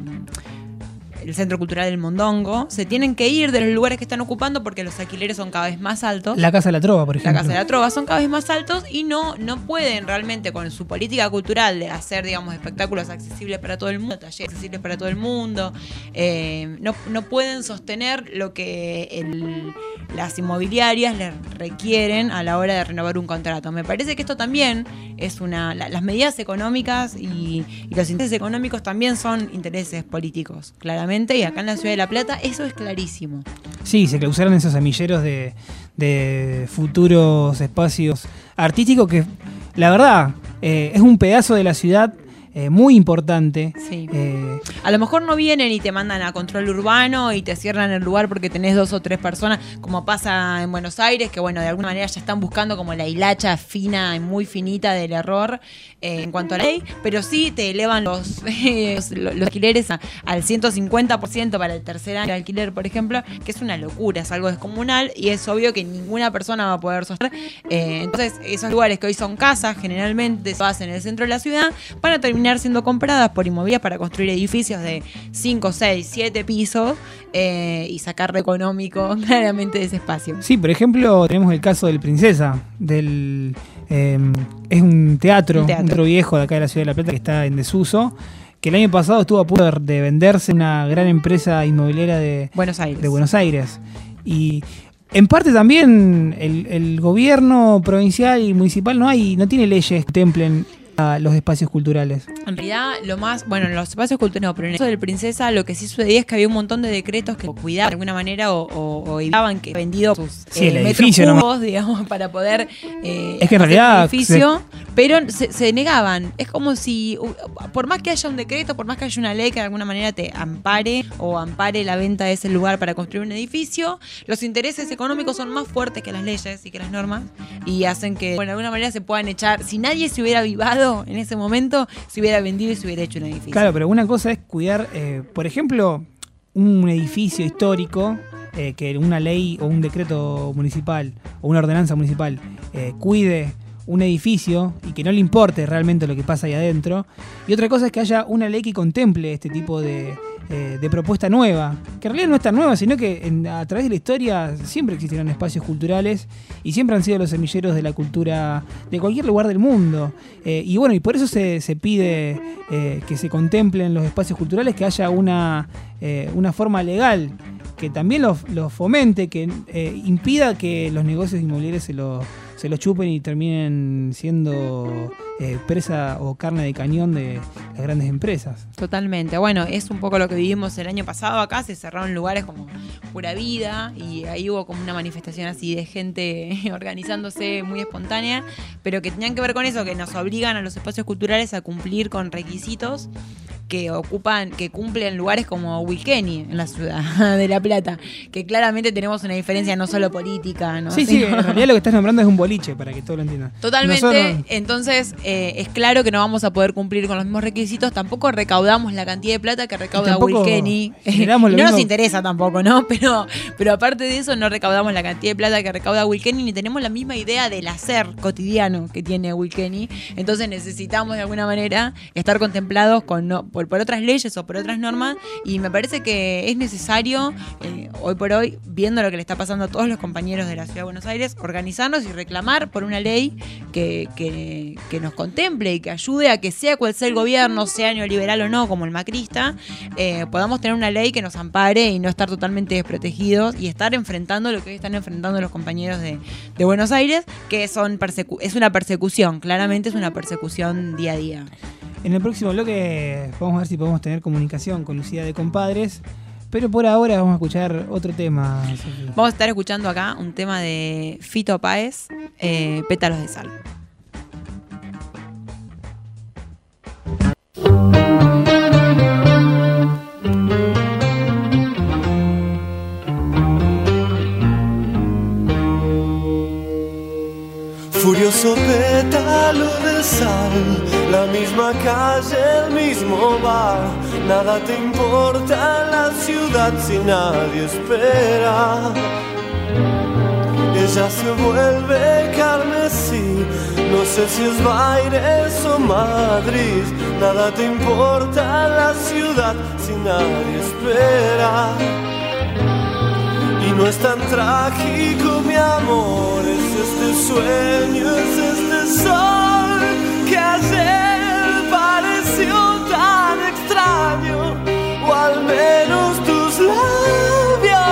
el Centro Cultural del Mondongo, se tienen que ir de los lugares que están ocupando porque los alquileres son cada vez más altos. La Casa de la Trova, por ejemplo. La Casa de la Trova son cada vez más altos y no, no pueden realmente con su política cultural de hacer, digamos, espectáculos accesibles para todo el mundo, talleres accesibles para todo el mundo, eh, no, no pueden sostener lo que el, las inmobiliarias les requieren a la hora de renovar un contrato. Me parece que esto también es una... La, las medidas económicas y, y los intereses económicos también son intereses políticos, claramente, y acá en la ciudad de La Plata eso es clarísimo. Sí, se clausuraron esos semilleros de, de futuros espacios artísticos que, la verdad, eh, es un pedazo de la ciudad eh, muy importante. Sí. Eh, A lo mejor no vienen y te mandan a control urbano y te cierran el lugar porque tenés dos o tres personas, como pasa en Buenos Aires, que bueno, de alguna manera ya están buscando como la hilacha fina y muy finita del error eh, en cuanto a la ley, pero sí te elevan los, eh, los, los alquileres a, al ciento cincuenta por ciento para el tercer año de alquiler, por ejemplo, que es una locura, es algo descomunal y es obvio que ninguna persona va a poder sostener. Eh, entonces, esos lugares que hoy son casas, generalmente se hacen en el centro de la ciudad, van a terminar siendo compradas por inmobiliarias para construir edificios de cinco, seis, siete pisos eh, y sacar económico claramente de ese espacio. sí, por ejemplo, tenemos el caso del Princesa, del eh, es un teatro, Un teatro. un teatro viejo de acá de la ciudad de La Plata que está en desuso, que el año pasado estuvo a punto de, de venderse una gran empresa inmobiliaria de Buenos Aires. de Buenos Aires. Y en parte también el, el gobierno provincial y municipal no hay, no tiene leyes que templen a los espacios culturales. En realidad, lo más, bueno, en los espacios culturales, no, pero en el caso del Princesa, lo que sí sucedía es que había un montón de decretos que cuidaban de alguna manera o, o, o evitaban que vendido sus Sí, el eh, edificio metros nomás. cúbicos, digamos, para poder eh, Es que en hacer realidad un edificio, pero se, se negaban. Es como si, uh, por más que haya un decreto, por más que haya una ley que de alguna manera te ampare o ampare la venta de ese lugar para construir un edificio, los intereses económicos son más fuertes que las leyes y que las normas y hacen que, bueno, de alguna manera se puedan echar. Si nadie se hubiera avivado en ese momento, se hubiera vendido y se hubiera hecho un edificio. Claro, pero una cosa es cuidar, eh, por ejemplo, un edificio histórico, eh, que una ley o un decreto municipal o una ordenanza municipal eh, cuide un edificio y que no le importe realmente lo que pasa ahí adentro. Y otra cosa es que haya una ley que contemple este tipo de, eh, de propuesta nueva, que en realidad no es tan nueva, sino que en, a través de la historia siempre existieron espacios culturales y siempre han sido los semilleros de la cultura de cualquier lugar del mundo. Eh, y bueno, y por eso se, se pide eh, que se contemplen los espacios culturales, que haya una, eh, una forma legal que también los lo fomente, que eh, impida que los negocios inmobiliarios se lo se lo chupen y terminen siendo eh, presa o carne de cañón de las grandes empresas. Totalmente. Bueno, es un poco lo que vivimos el año pasado acá. Se cerraron lugares como Pura Vida y ahí hubo como una manifestación así de gente organizándose muy espontánea, pero que tenían que ver con eso, que nos obligan a los espacios culturales a cumplir con requisitos que ocupan, que cumplen lugares como Wilkeni en la ciudad de La Plata, que claramente tenemos una diferencia no solo política, ¿no? Sí, sí, en realidad lo que estás nombrando es un boliche, para que todo lo entiendan. Totalmente, Nosotros... entonces eh, es claro que no vamos a poder cumplir con los mismos requisitos, tampoco recaudamos la cantidad de plata que recauda Wilkeni. No mismo... nos interesa tampoco, ¿no? Pero, pero aparte de eso no recaudamos la cantidad de plata que recauda Wilkeni ni tenemos la misma idea del hacer cotidiano que tiene Wilkeni, entonces necesitamos de alguna manera estar contemplados con no, por, por otras leyes o por otras normas y me parece que es necesario eh, hoy por hoy, viendo lo que le está pasando a todos los compañeros de la Ciudad de Buenos Aires, organizarnos y reclamar por una ley que, que, que nos contemple y que ayude a que sea cual sea el gobierno, sea neoliberal o no, como el macrista, eh, podamos tener una ley que nos ampare y no estar totalmente desprotegidos y estar enfrentando lo que hoy están enfrentando los compañeros de, de Buenos Aires, que son persecu- es una persecución, claramente es una persecución día a día. En el próximo bloque vamos vamos a ver si podemos tener comunicación con Lucía de Compadres. Pero por ahora vamos a escuchar otro tema, Sofía. Vamos a estar escuchando acá un tema de Fito Páez, eh, Pétalos de Sal. Furioso pétalo de sal, la misma calle, el mismo bar. Nada te importa en la ciudad si nadie espera. Ella se vuelve carmesí, no sé si es Baires o Madrid. Nada te importa en la ciudad si nadie espera. Y no es tan trágico, mi amor, es este sueño, es este sol que ayer pareció tan extraño, o al menos tus labios.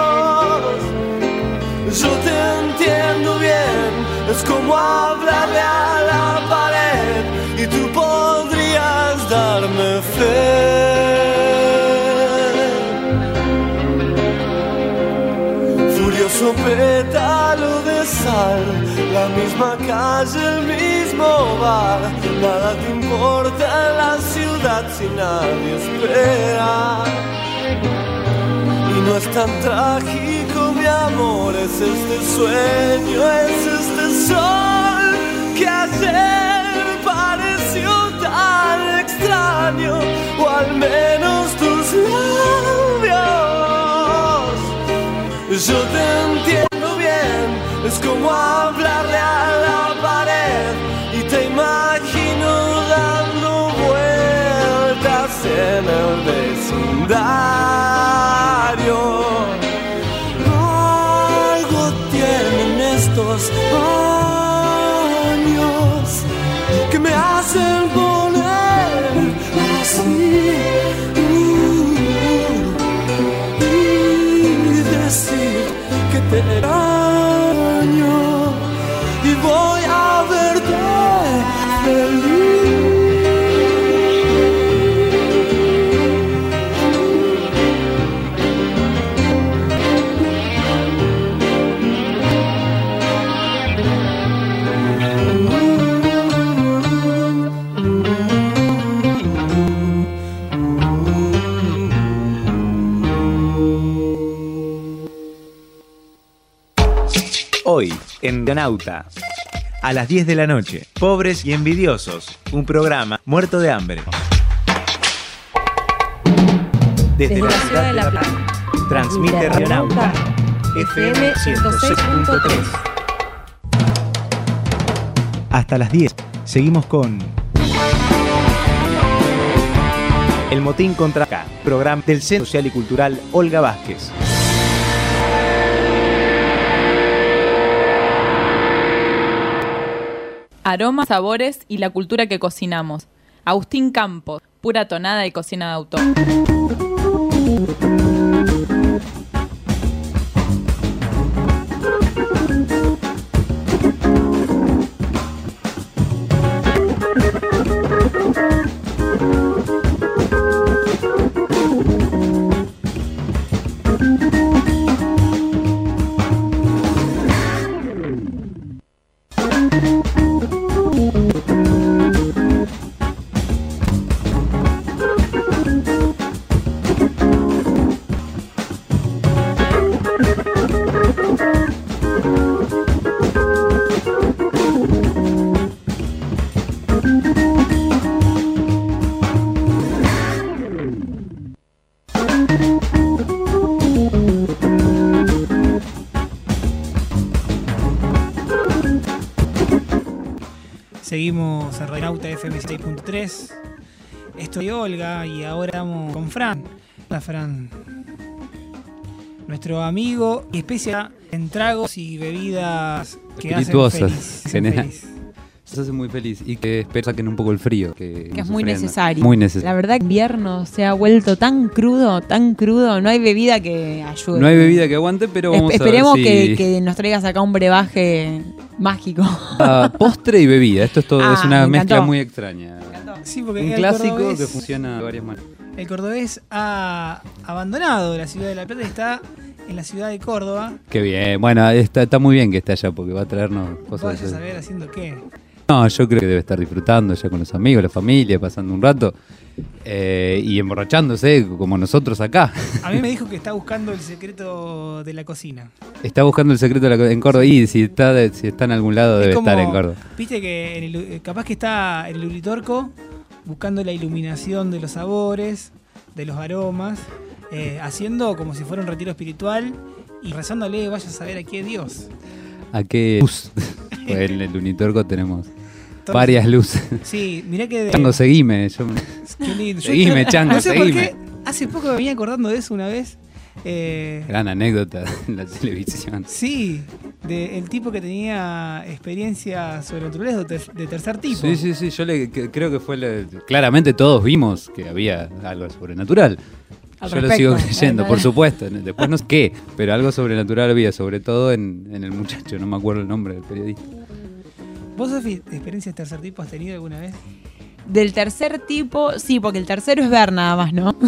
Yo te entiendo bien, es como hablarle a la pared y tú podrías darme fe. Furioso pétalo de sal, la misma calle, el mismo bar. Nada te importa en la ciudad si nadie espera. Y no es tan trágico, mi amor, es este sueño, es este sol que ayer pareció tan extraño, o al menos tus labios. Yo te entiendo bien, es como hablarle a la pared y te imagino dando vueltas en el vecindario. Algo tienen estos años que me hacen poner así. Que te extraño y voy a verte feliz. Hoy, en Radionauta, a las diez de la noche, Pobres y Envidiosos, un programa muerto de hambre. Desde, Desde la, la ciudad de La Plata, transmite Radionauta, F M ciento seis punto tres. Hasta las diez, seguimos con El Motín contra Acá, programa del Centro Social y Cultural Olga Vázquez. Aromas, sabores y la cultura que cocinamos. Agustín Campos, pura tonada y cocina de autor. Seguimos en Radionauta F M seis punto tres. Estoy Olga y ahora estamos con Fran. Hola, Fran. Nuestro amigo y especialista en tragos y bebidas que hacen feliz. Genera, feliz. Se hace muy feliz y que espero saquen un poco el frío. Que, que es muy necesario. Muy necesario. La verdad que invierno se ha vuelto tan crudo, tan crudo. No hay bebida que ayude. No hay bebida que aguante, pero vamos es, esperemos a ver si... que, que nos traigas acá un brebaje mágico. Ah, postre y bebida. Esto es, todo, ah, es una mezcla encantó. muy extraña. Sí, porque un el clásico cordobés, que funciona de varias maneras. El cordobés ha abandonado la ciudad de La Plata y está en la ciudad de Córdoba. Qué bien. Bueno, está, está muy bien que esté allá porque va a traernos cosas. Vaya a saber haciendo qué. No, yo creo que debe estar disfrutando ya con los amigos, la familia, pasando un rato eh, y emborrachándose como nosotros acá. A mí me dijo que está buscando el secreto de la cocina. Está buscando el secreto de la, en Córdoba y si está, de, si está en algún lado es debe como, estar en Córdoba. Viste que en el, capaz que está en el Uritorco buscando la iluminación de los sabores, de los aromas, eh, haciendo como si fuera un retiro espiritual y rezándole, vaya a saber a qué Dios. ¿A qué luz? Pues en el Unitorco tenemos Entonces, varias luces. Sí, mirá que... De... Chango, seguime. Yo... Qué lindo. Seguime, yo... Chango, no sé seguime. Por qué, hace poco me venía acordando de eso una vez. Eh... Gran anécdota en la televisión. Sí, de el tipo que tenía experiencias sobrenaturales de, ter de tercer tipo. Sí, sí, sí. Yo le, que, creo que fue... Le, claramente todos vimos que había algo sobrenatural. Al Yo respecto. Lo sigo creyendo, no, no, por supuesto. Después no sé qué, pero algo sobrenatural había, sobre todo en, en el muchacho, no me acuerdo el nombre del periodista. ¿Vos, Sofi, experiencias de tercer tipo has tenido alguna vez? Del tercer tipo, sí, porque el tercero es ver nada más, ¿no?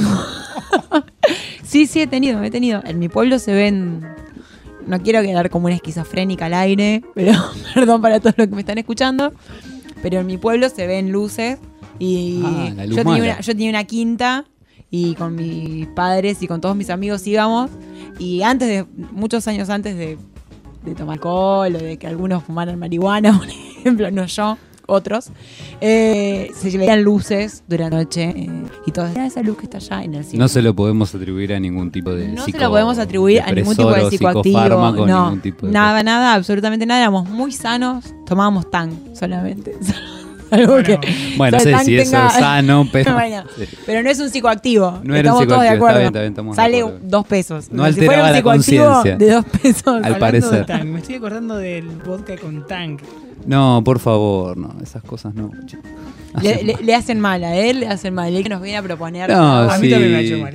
sí, sí, he tenido, he tenido. En mi pueblo se ven... No quiero quedar como una esquizofrénica al aire, pero perdón para todos los que me están escuchando, pero en mi pueblo se ven luces y ah, la luz yo, tenía mala. una, yo tenía una quinta y con mis padres y con todos mis amigos íbamos y antes de, muchos años antes de, de tomar alcohol o de que algunos fumaran marihuana, por ejemplo, no yo, otros, eh, se veían luces durante la noche eh, y todas, mira esa luz que está allá en el cielo. No se lo podemos atribuir a ningún tipo de No psico, se lo podemos atribuir a ningún tipo de psicoactivo, no, ningún tipo de nada, nada, absolutamente nada, éramos muy sanos, tomábamos tan solamente. Algo bueno, que, bueno no sé si eso tenga... es sano, pero... bueno, sí. Pero no es un psicoactivo. No era estamos un psicoactivo, todos de acuerdo. Está bien, está bien, Sale de acuerdo. dos pesos. No si alteraba la conciencia. De dos pesos. Al parecer. De me estoy acordando del vodka con Tang. No, por favor, no, esas cosas no. Le, le, le hacen mal a él, le hacen mal. Él que nos viene a proponer. No, a sí. mí también me ha hecho mal.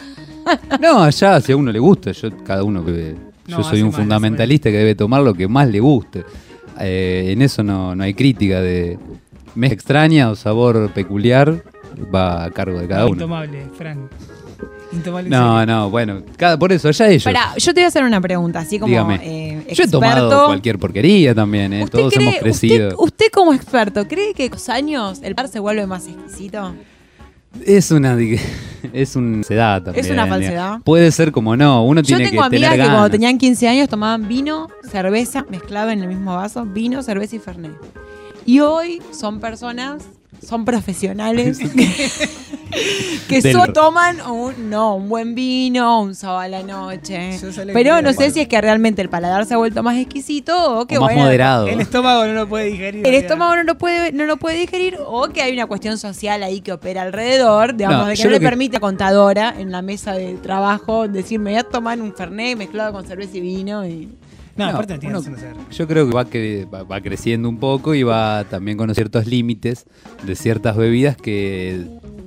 No, allá, si a uno le gusta, yo cada uno que... No, yo soy un mal, fundamentalista que debe tomar lo que más le guste. Eh, en eso no, no hay crítica de... Mezcla extraña o sabor peculiar va a cargo de cada uno. Intomable, Fran. Intomable. No, no, bueno, cada, por eso, allá ellos. Pará, yo te voy a hacer una pregunta, así como eh, yo he tomado cualquier porquería también, eh. Todos cree, hemos crecido. Usted, usted como experto, ¿cree que con los años el par se vuelve más exquisito? Es una es un falsedad también. Es una falsedad. Puede ser como no, uno tiene que tener ganas. Yo tengo amigas que cuando tenían quince años tomaban vino, cerveza, mezclaba en el mismo vaso, vino, cerveza y fernet. Y hoy son personas, son profesionales que, que Del... solo toman un, no, un buen vino, un sábado a la noche. Pero no sé si es que realmente el paladar se ha vuelto más exquisito o que o más bueno, moderado. El estómago no lo puede digerir. El estómago no lo puede, no lo puede digerir o que hay una cuestión social ahí que opera alrededor, digamos, no, de que no le que... permite a contadora en la mesa de trabajo decir me voy a tomar un fernet mezclado con cerveza y vino y... No, no, aparte uno, yo creo que va, que va, va creciendo un poco y va también con ciertos límites de ciertas bebidas que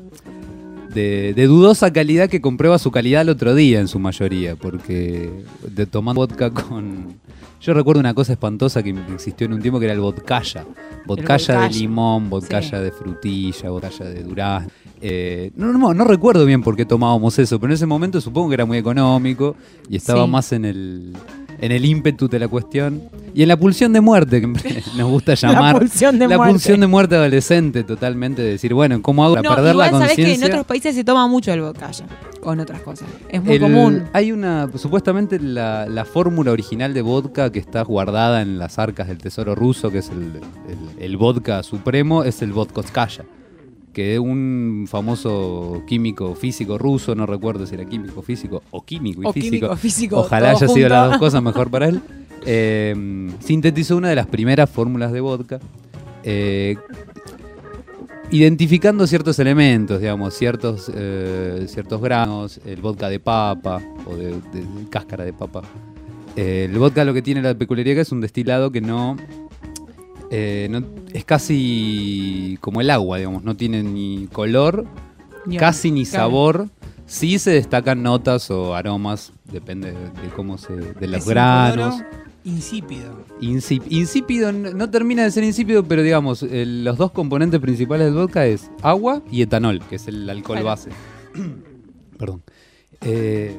de, de dudosa calidad que comprueba su calidad el otro día en su mayoría, porque de tomar vodka con... Yo recuerdo una cosa espantosa que existió en un tiempo que era el vodkaya. Vodkaya de limón, vodkaya sí. de frutilla, vodkaya de durazno. Eh, no, no, no recuerdo bien por qué tomábamos eso, pero en ese momento supongo que era muy económico y estaba sí. más en el... en el ímpetu de la cuestión y en la pulsión de muerte que nos gusta llamar la pulsión de la muerte. pulsión de muerte adolescente totalmente, de decir bueno, ¿cómo hago para no, perder igual, la conciencia? Sabés que en otros países se toma mucho el vodkaya con otras cosas, es muy el, común. Hay una, supuestamente la, la fórmula original de vodka que está guardada en las arcas del tesoro ruso, que es el, el, el vodka supremo, es el vodkoskaya, que un famoso químico físico ruso, no recuerdo si era químico físico o químico y o físico, químico, físico, ojalá haya junto. sido las dos cosas mejor para él, eh, sintetizó una de las primeras fórmulas de vodka, eh, identificando ciertos elementos, digamos, ciertos, eh, ciertos granos, el vodka de papa o de, de, de cáscara de papa. Eh, el vodka lo que tiene la peculiaridad que es un destilado que no... Eh, no, es casi como el agua, digamos. No tiene ni color, Bien, casi ni claro. sabor. Sí se destacan notas o aromas, depende de, de cómo se... de los Es granos. incoloro, insípido. Insíp- insípido, no, no termina de ser insípido, pero digamos, el- los dos componentes principales del vodka es agua y etanol, que es el alcohol Claro. base. Perdón. Eh,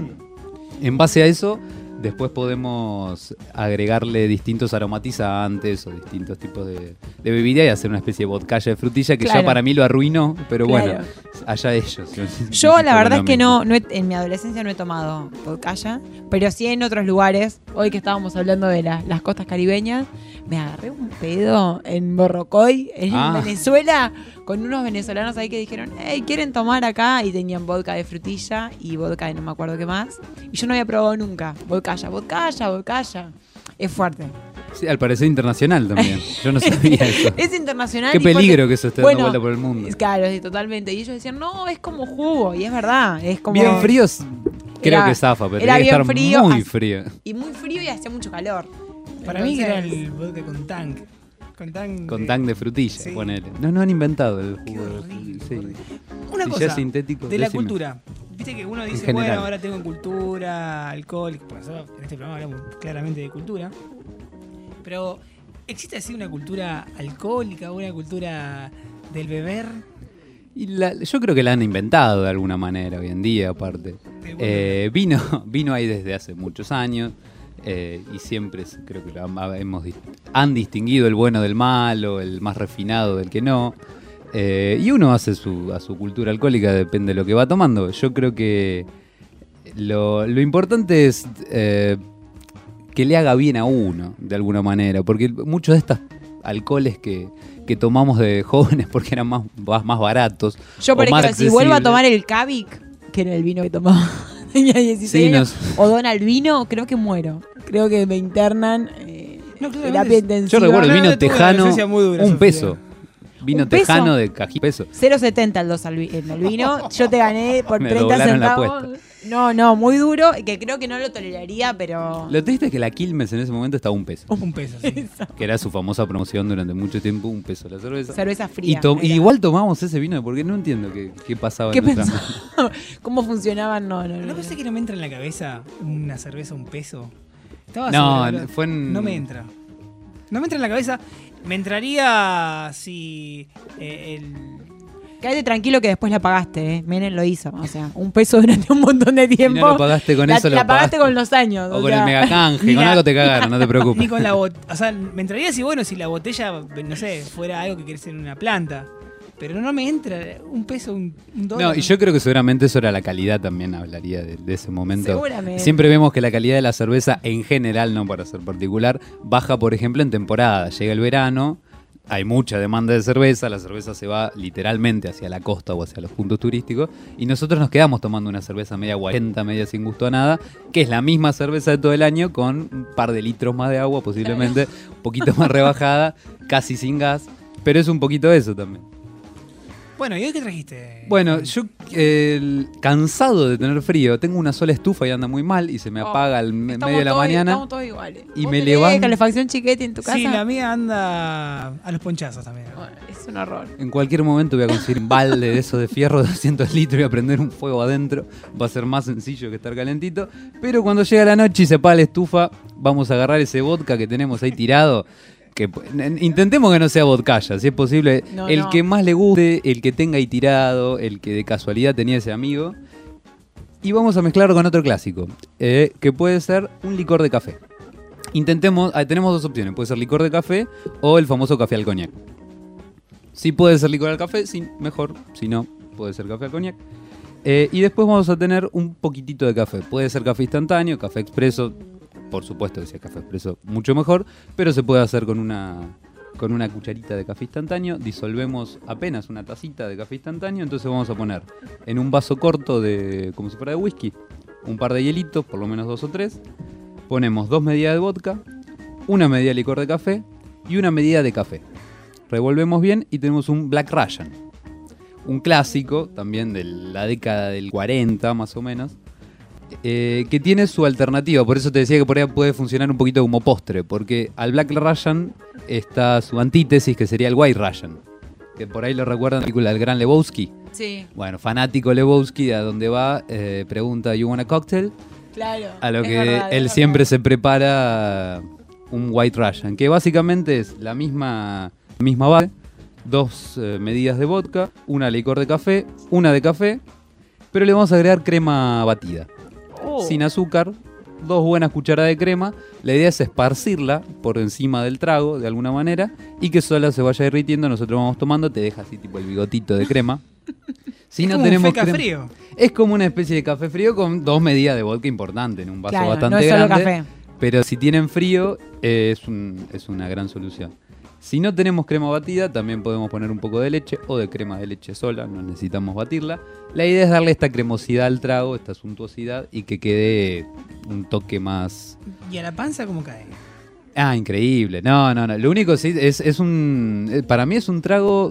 en base a eso, después podemos agregarle distintos aromatizantes o distintos tipos de, de bebida y hacer una especie de vodkaya de frutilla que Claro. ya para mí lo arruinó, pero Claro. bueno, allá ellos. Yo la verdad es que no, no he- en mi adolescencia no he tomado vodka, pero sí en otros lugares. Hoy que estábamos hablando de la- las costas caribeñas, me agarré un pedo en Borrocoy, en Ah. Venezuela, con unos venezolanos ahí que dijeron, hey, ¿quieren tomar acá? Y tenían vodka de frutilla y vodka de no me acuerdo qué más. Y yo no había probado nunca. Vodkaya, vodkaya, vodkaya. Es fuerte. Sí, al parecer internacional también. Yo no sabía eso. Es internacional. Qué y fuerte. peligro que eso esté Bueno, dando vuelta por el mundo. es Claro, sí, totalmente. Y ellos decían, no, es como jugo. Y es verdad. Es como... Bien fríos, creo Era- que zafa, pero era tiene que bien estar frío, muy así- frío. Y muy frío y hacía mucho calor. Para mí que era Entonces- el vodka con tank. Con tank. Con de- tang de frutilla, Sí. ponele. No, no han inventado el Qué jugo de horrible, sí. Una Si ya cosa es sintético, de la decime. cultura. Viste que uno dice, general. bueno, ahora tengo cultura, alcohol. Por eso en este programa hablamos claramente de cultura. Pero, ¿existe así una cultura alcohólica, una cultura del beber? Y la- yo creo que la han inventado de alguna manera hoy en día, aparte. Eh, vino, vino ahí desde hace muchos años eh, y siempre es- creo que lo han- hemos, dis- han distinguido el bueno del malo, el más refinado del que no. Eh, y uno hace su, a su cultura alcohólica, depende de lo que va tomando. Yo creo que lo, lo importante es eh, que le haga bien a uno, de alguna manera, porque muchos de estos alcoholes que, que tomamos de jóvenes porque eran más, más, más baratos. Yo, por o más ejemplo, si vuelvo a accesibles. tomar el Kavik, que era el vino que tomaba, tenía dieciséis Sí, años, nos- o Donald Vino, creo que muero. Creo que me internan eh, terapia intensiva. Yo recuerdo el vino tuve una tejano, adolescencia muy dura, un Sofía. peso. Vino ¿Un peso? tejano de cají peso. cero coma setenta el dos al vi- en el vino. Yo te gané por Me treinta doblaron la centavos. apuesta. No, no, muy duro, que creo que no lo toleraría, pero... Lo triste es que la Quilmes en ese momento estaba un peso. Un peso, sí. Que era su famosa promoción durante mucho tiempo, un peso la cerveza. Cerveza fría, Y, to- y era. igual tomamos ese vino porque no entiendo qué, qué pasaba ¿Qué en nuestra pensaba? ¿Cómo funcionaban? No, no, no. ¿No pensé que no me entra en la cabeza una cerveza un peso? Estaba No, sobrevalorado. fue en- No me entra. No me entra en la cabeza. Me entraría si eh, el... Quédate tranquilo que después la pagaste, ¿eh? Menem lo hizo. O sea, un peso durante un montón de tiempo. lo pagaste con la, eso, lo La pagaste pagaste. con los años. O con sea. el megacanje, Ni con la- algo te cagaron, no te preocupes. Ni con la botella. O sea, me entraría si, bueno, si la botella, no sé, fuera algo que crece en una planta. Pero no me entra un peso, un, un dólar. No, y yo creo que seguramente eso era la calidad también, hablaría de, de ese momento. Seguramente. Siempre vemos que la calidad de la cerveza en general, no para ser particular, baja, por ejemplo, en temporada. Llega el verano, hay mucha demanda de cerveza, la cerveza se va literalmente hacia la costa o hacia los puntos turísticos, y nosotros nos quedamos tomando una cerveza media guarenta, media sin gusto a nada, que es la misma cerveza de todo el año, con un par de litros más de agua posiblemente, un poquito más rebajada, casi sin gas, pero es un poquito eso también. Bueno, ¿y hoy qué trajiste? Bueno, yo eh, el- cansado de tener frío, tengo una sola estufa y anda muy mal y se me Oh, apaga al me- Estamos medio de la todos- mañana Estamos todos iguales. y ¿Vos me tenés levanto calefacción chiquete en tu casa? Sí, la mía anda a los ponchazos también. Es un horror. en cualquier momento voy a conseguir un balde de esos de fierro de doscientos litros y a prender un fuego adentro. Va a ser más sencillo que estar calentito. Pero cuando llega la noche y se apaga la estufa, vamos a agarrar ese vodka que tenemos ahí tirado. Que n- intentemos que no sea vodkaya, si es posible. No, el no. que más le guste, el que tenga ahí tirado, el que de casualidad tenía ese amigo. Y vamos a mezclarlo con otro clásico, eh, que puede ser un licor de café. Intentemos, ah, tenemos dos opciones, puede ser licor de café o el famoso café al coñac. Si puede ser licor al café, sí, mejor. Si no, puede ser café al coñac. Eh, y después vamos a tener un poquitito de café. Puede ser café instantáneo, café expreso. Por supuesto que si es café expreso, mucho mejor. Pero se puede hacer con una, con una cucharita de café instantáneo. Disolvemos apenas una tacita de café instantáneo. Entonces vamos a poner en un vaso corto, de como si fuera de whisky, un par de hielitos, por lo menos dos o tres. Ponemos dos medidas de vodka, una medida de licor de café y una medida de café. Revolvemos bien y tenemos un Black Russian. Un clásico también de la década del cuarenta más o menos. eh, que tiene su alternativa. Por eso te decía que por ahí puede funcionar un poquito como postre, porque al Black Russian está su antítesis, que sería el White Russian, que por ahí lo recuerdan la película del Gran Lebowski. Sí. Bueno, fanático Lebowski, a donde va, eh, pregunta, ¿you want a cocktail? Claro. A lo es que verdad, él es siempre verdad. se prepara un White Russian, que básicamente es la misma, misma base, dos eh, medidas de vodka, una licor de café, una de café, pero le vamos a agregar crema batida. Oh. Sin azúcar, dos buenas cucharadas de crema. La idea es esparcirla por encima del trago, de alguna manera, y que sola se vaya derritiendo. Nosotros vamos tomando, te deja así tipo el bigotito de crema. Si es no como tenemos un feca crema- frío. Es como una especie de café frío con dos medidas de vodka importante en un vaso Claro, bastante no es solo grande. café. Pero si tienen frío, eh, es, un- es una gran solución. Si no tenemos crema batida, también podemos poner un poco de leche o de crema de leche sola, no necesitamos batirla. La idea es darle esta cremosidad al trago, esta suntuosidad y que quede un toque más... ¿Y a la panza cómo cae? Ah, increíble. No, no, no. Lo único sí es, es un... eh, Para mí es un trago...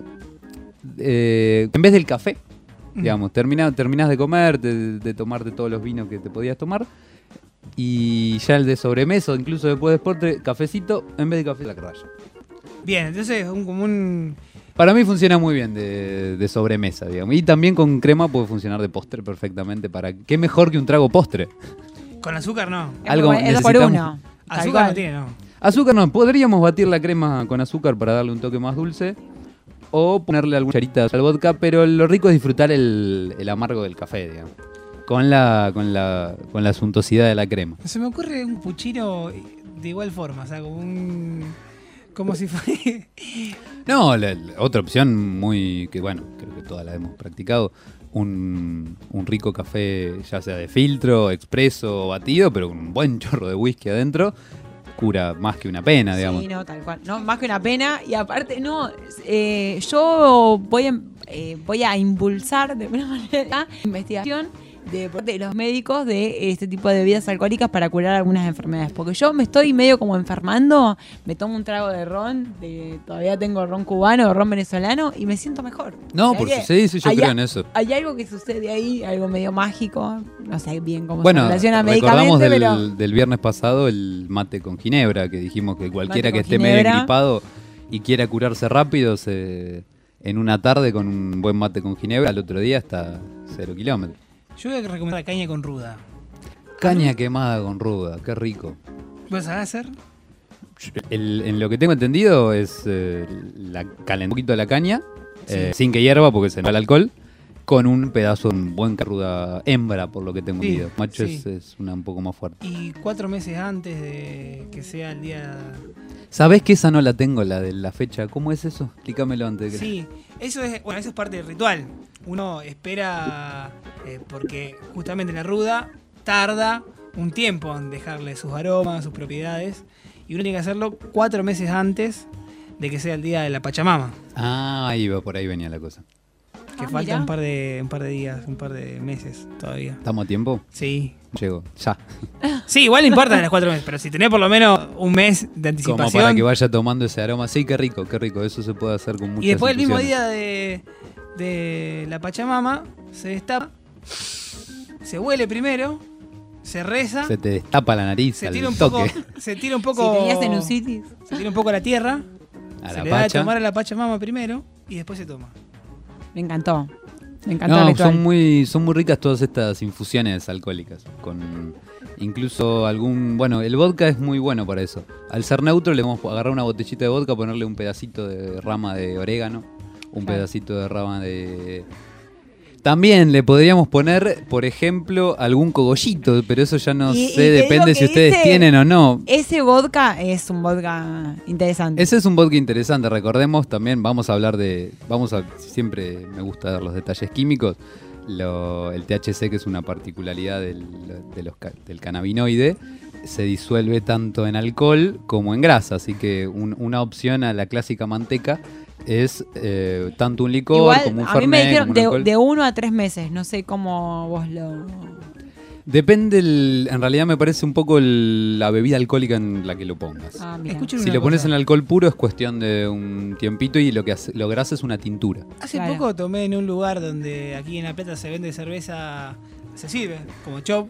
eh, en vez del café, digamos. Termina, terminás de comer, de, de tomarte todos los vinos que te podías tomar. Y ya el de sobremesa, o incluso después de postre, cafecito, en vez de café, la raya. Bien, entonces es un, como un... Para mí funciona muy bien de, de sobremesa, digamos. Y también con crema puede funcionar de postre perfectamente. Para ¿qué mejor que un trago postre? Con azúcar no. Algo Es por necesitamos- uno. Tal Azúcar cual. no tiene, no. Azúcar no, podríamos batir la crema con azúcar para darle un toque más dulce. O ponerle alguna cucharita al vodka, pero lo rico es disfrutar el, el amargo del café, digamos. Con la, con la, con la suntuosidad de la crema. Se me ocurre un puchino de igual forma, o sea, como un... Como si fuera... No, la, la otra opción muy, que bueno, creo que todas la hemos practicado, un, un rico café, ya sea de filtro, expreso o batido, pero con un buen chorro de whisky adentro, cura más que una pena, digamos. Sí, no, tal cual. No, más que una pena. Y aparte, no, eh, yo voy a, eh, voy a impulsar de alguna manera investigación de, de los médicos de este tipo de bebidas alcohólicas para curar algunas enfermedades. Porque yo me estoy medio como enfermando, me tomo un trago de ron, de, todavía tengo ron cubano, ron venezolano y me siento mejor. No, O sea por que su- sí, sí, yo hay creo a- en eso. Hay algo que sucede ahí, algo medio mágico, no sé bien cómo Bueno, se relaciona recordamos médicamente, del, pero... del viernes pasado el mate con ginebra, que dijimos que cualquiera Mate que con esté medio ginebra. gripado y quiera curarse rápido, se, en una tarde con un buen mate con ginebra, al otro día hasta cero kilómetros. Yo voy a recomendar la caña con ruda. Caña quemada con ruda, qué rico. ¿Vos sabés hacer? El- en lo que tengo entendido es eh, la, calentar un poquito la caña, eh, sin que hierva porque se le va el alcohol, con un pedazo de un buen ruda hembra, por lo que tengo Sí, entendido. Macho sí. es, es una un poco más fuerte. Y cuatro meses antes de que sea el día... ¿Sabés que esa no la tengo, la de la fecha? ¿Cómo es eso? Explícamelo antes de que... Sí, eso es, bueno, eso es parte del ritual. Uno espera, eh, porque justamente la ruda tarda un tiempo en dejarle sus aromas, sus propiedades, y uno tiene que hacerlo cuatro meses antes de que sea el día de la Pachamama. Ah, ahí va, por ahí venía la cosa. Que Ah, falta mirá. un par de un par de días, un par de meses todavía. ¿Estamos a tiempo? Sí. Llego, ya. Sí, igual no importa de las cuatro meses, pero si tenés por lo menos un mes de Como anticipación. para que vaya tomando ese aroma. Sí, qué rico, qué rico. Eso se puede hacer con muchas Y después el mismo infusiones. día de, de la Pachamama se destapa, se huele primero, se reza, Se te destapa la nariz se al tira un toque. poco, se tira un poco, Si tenías sinusitis. se tira un poco a la tierra, A se la le da de pacha. tomar a la Pachamama primero y después se toma. Me encantó. Me encantó el No, ritual. son muy, son muy ricas todas estas infusiones alcohólicas. Con incluso algún. Bueno, el vodka es muy bueno para eso. Al ser neutro, le vamos a agarrar una botellita de vodka, ponerle un pedacito de rama de orégano, un Claro. pedacito de rama de. También le podríamos poner, por ejemplo, algún cogollito, pero eso ya no Y- y sé, te digo depende que si ustedes ese- tienen o no. Ese vodka es un vodka interesante. Ese es un vodka interesante, recordemos también, vamos a hablar de, vamos a, siempre me gusta dar los detalles químicos, lo- el T H C, que es una particularidad del, de los ca- del cannabinoide, se disuelve tanto en alcohol como en grasa, así que un- una opción a la clásica manteca es eh, tanto un licor Igual, como un a mí me fernet, dijeron como un alcohol. de, de uno a tres meses. No sé cómo vos lo... Depende, el- en realidad me parece un poco el- la bebida alcohólica en la que lo pongas. Ah, mira. Escuchen Si una lo pones cosa. en alcohol puro es cuestión de un tiempito y lo que hace- lográs es una tintura. Hace Claro. poco tomé en un lugar donde aquí en La Plata se vende cerveza, se sirve como chop,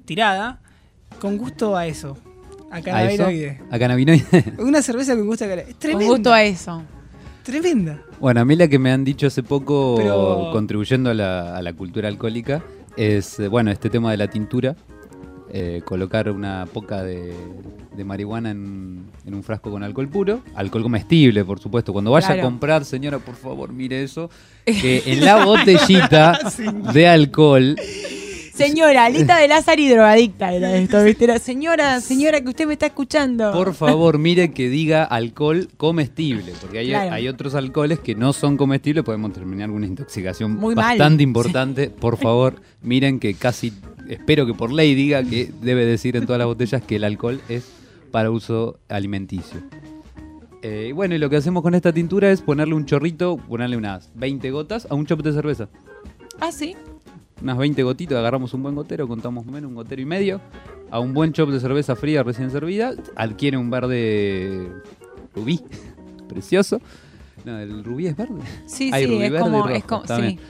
tirada, con gusto a eso. A ¿A eso? cannabinoide. ¿A cannabinoide? Una cerveza con gusto a cannabinoide. Es tremenda. Con gusto a eso. Tremenda. Bueno, a mí la que me han dicho hace poco, Pero- contribuyendo a la, a la cultura alcohólica, es, eh, bueno, este tema de la tintura. Eh, colocar una poca de, de marihuana en, en un frasco con alcohol puro. Alcohol comestible, por supuesto. Cuando vaya Claro. a comprar, señora, por favor, mire eso. Que en la botellita de alcohol... Señora, Alita de Lázaro y drogadicta era esto, ¿viste? Era, señora, señora, que usted me está escuchando. Por favor, mire que diga alcohol comestible, porque hay, Claro. hay otros alcoholes que no son comestibles, podemos terminar con una intoxicación Muy mal. bastante importante. Por favor, miren que casi, espero que por ley diga que debe decir en todas las botellas que el alcohol es para uso alimenticio. Eh, bueno, y lo que hacemos con esta tintura es ponerle un chorrito, ponerle unas veinte gotas a un chop de cerveza. Ah, sí. Unas veinte gotitas, agarramos un buen gotero, contamos más o menos un gotero y medio, a un buen chop de cerveza fría recién servida, adquiere un verde rubí, precioso. No, el rubí es verde. Sí, Hay sí, rubí es verde y como, rojo es como, también. sí.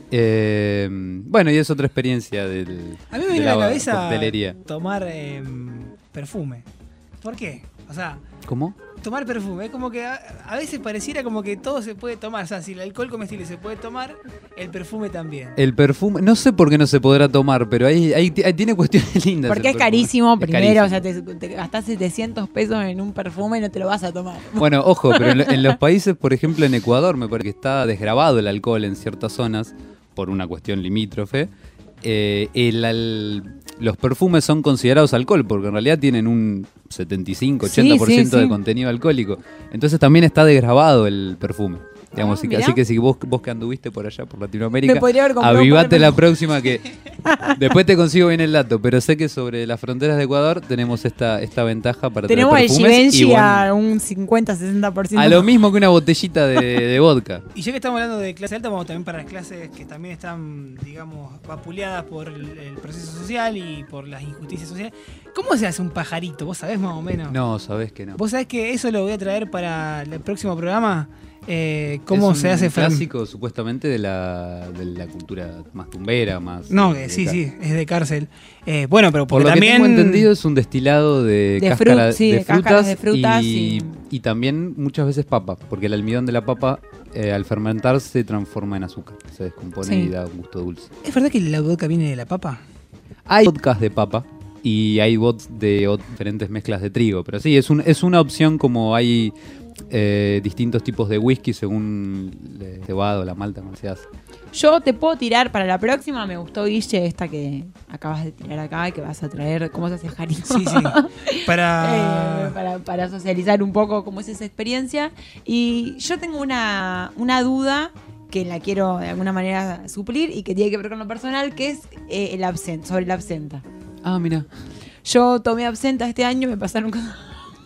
Eh, bueno, y es otra experiencia del, A mí me de viene a la la cabeza coctelería. tomar eh, perfume. ¿Por qué? O sea, ¿Cómo? tomar perfume. Es como que a, a veces pareciera como que todo se puede tomar. O sea, si el alcohol comestible se puede tomar, el perfume también. El perfume, no sé por qué no se podrá tomar, pero ahí, ahí, ahí tiene cuestiones lindas. Porque el es perfume. carísimo, Es primero, carísimo. o sea, te, te gastás setecientos pesos en un perfume y no te lo vas a tomar. Bueno, ojo, pero en, en los países, por ejemplo en Ecuador, me parece que está desgrabado el alcohol en ciertas zonas por una cuestión limítrofe. Eh, el, al- los perfumes son considerados alcohol porque en realidad tienen un setenta y cinco, ochenta por ciento Sí, sí, sí. de contenido alcohólico. Entonces también está desgrabado el perfume. Digamos, Ah, así, que, mirá. así que si vos, vos que anduviste por allá, por Latinoamérica, Me podría haber comprado un avivate par de la perfumes. próxima que después te consigo bien el dato, pero sé que sobre las fronteras de Ecuador tenemos esta, esta ventaja para tener Tenemos el perfumes y Givenchy buen- a un cincuenta, sesenta por ciento. a lo mismo que una botellita de, de vodka. Y ya que estamos hablando de clase alta, vamos también para las clases que también están, digamos, vapuleadas por el, el proceso social y por las injusticias sociales. ¿Cómo se hace un pajarito? ¿Vos sabés más o menos? No, sabés que no. ¿Vos sabés que eso lo voy a traer para el próximo programa? Eh, ¿Cómo Es se un hace fer- clásico supuestamente de la, de la cultura más tumbera, más... No, de- que sí, de- sí, es de cárcel. Eh, bueno, pero Por porque lo también... que tengo entendido es un destilado de, De cáscara, fru- sí, de, de cáscaras de frutas frutas y, y- y también muchas veces papa, porque el almidón de la papa eh, al fermentar se transforma en azúcar, se descompone Sí. y da un gusto dulce. ¿Es verdad que la vodka viene de la papa? Hay vodkas de papa y hay vodkas de ot- diferentes mezclas de trigo, pero sí, es, un, es una opción como hay eh, distintos tipos de whisky según el cebado, la malta, como se hace. Yo te puedo tirar para la próxima, me gustó, Guille, esta que acabas de tirar acá, que vas a traer, ¿cómo se hace jarino? Sí, sí. Para... Eh, para, para socializar un poco cómo es esa experiencia. Y yo tengo una, una duda que la quiero de alguna manera suplir y que tiene que ver con lo personal, que es eh, el absenta, sobre la absenta. Ah, mira. Yo tomé absenta este año, me pasaron cosas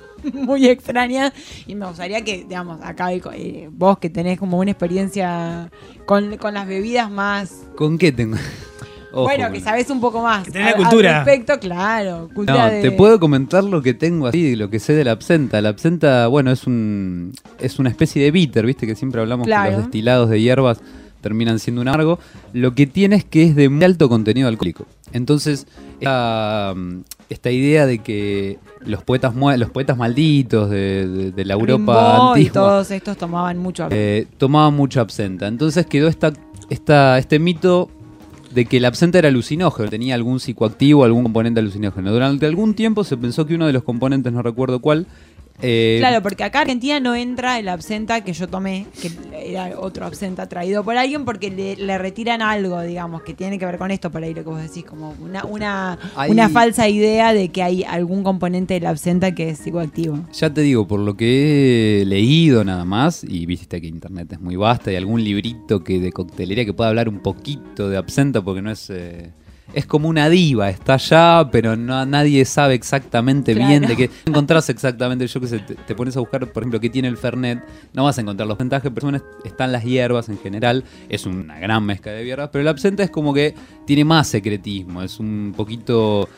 muy extrañas y me gustaría que, digamos, acá eh, vos que tenés como una experiencia con, con las bebidas más... ¿Con qué tengo? Ojo bueno, con que eso. sabés un poco más. Que tenés la al- al cultura. respecto, claro. Cultura No, de- te puedo comentar lo que tengo así, lo que sé de la absenta. La absenta, bueno, es un es una especie de bitter, viste que siempre hablamos Claro. que los destilados de hierbas terminan siendo un amargo. Lo que tiene es que es de muy alto contenido alcohólico. Entonces, esta, esta idea de que los poetas mue- los poetas malditos de, de- de la Europa Rimbaud y antigua todos estos tomaban mucho. eh, tomaban mucha absenta. Entonces quedó esta, esta, este mito de que el absenta era alucinógeno, tenía algún psicoactivo, algún componente alucinógeno. Durante algún tiempo se pensó que uno de los componentes, no recuerdo cuál, eh, Claro, porque acá en Argentina no entra el absenta que yo tomé, que era otro absenta traído por alguien, porque le, le retiran algo, digamos, que tiene que ver con esto, por ahí lo que vos decís, como una, una, Hay- una falsa idea de que hay algún componente del absenta que es psicoactivo. ya te digo, por lo que he leído nada más, y viste que internet es muy vasta, y algún librito que de coctelería que pueda hablar un poquito de absenta, porque no es... eh, es como una diva, está allá, pero no nadie sabe exactamente Claro. bien de qué. No encontrás exactamente, yo qué sé, te, te pones a buscar, por ejemplo, qué tiene el Fernet, no vas a encontrar los porcentajes, pero son- están las hierbas en general, es una gran mezcla de hierbas, pero el absenta es como que tiene más secretismo, es un poquito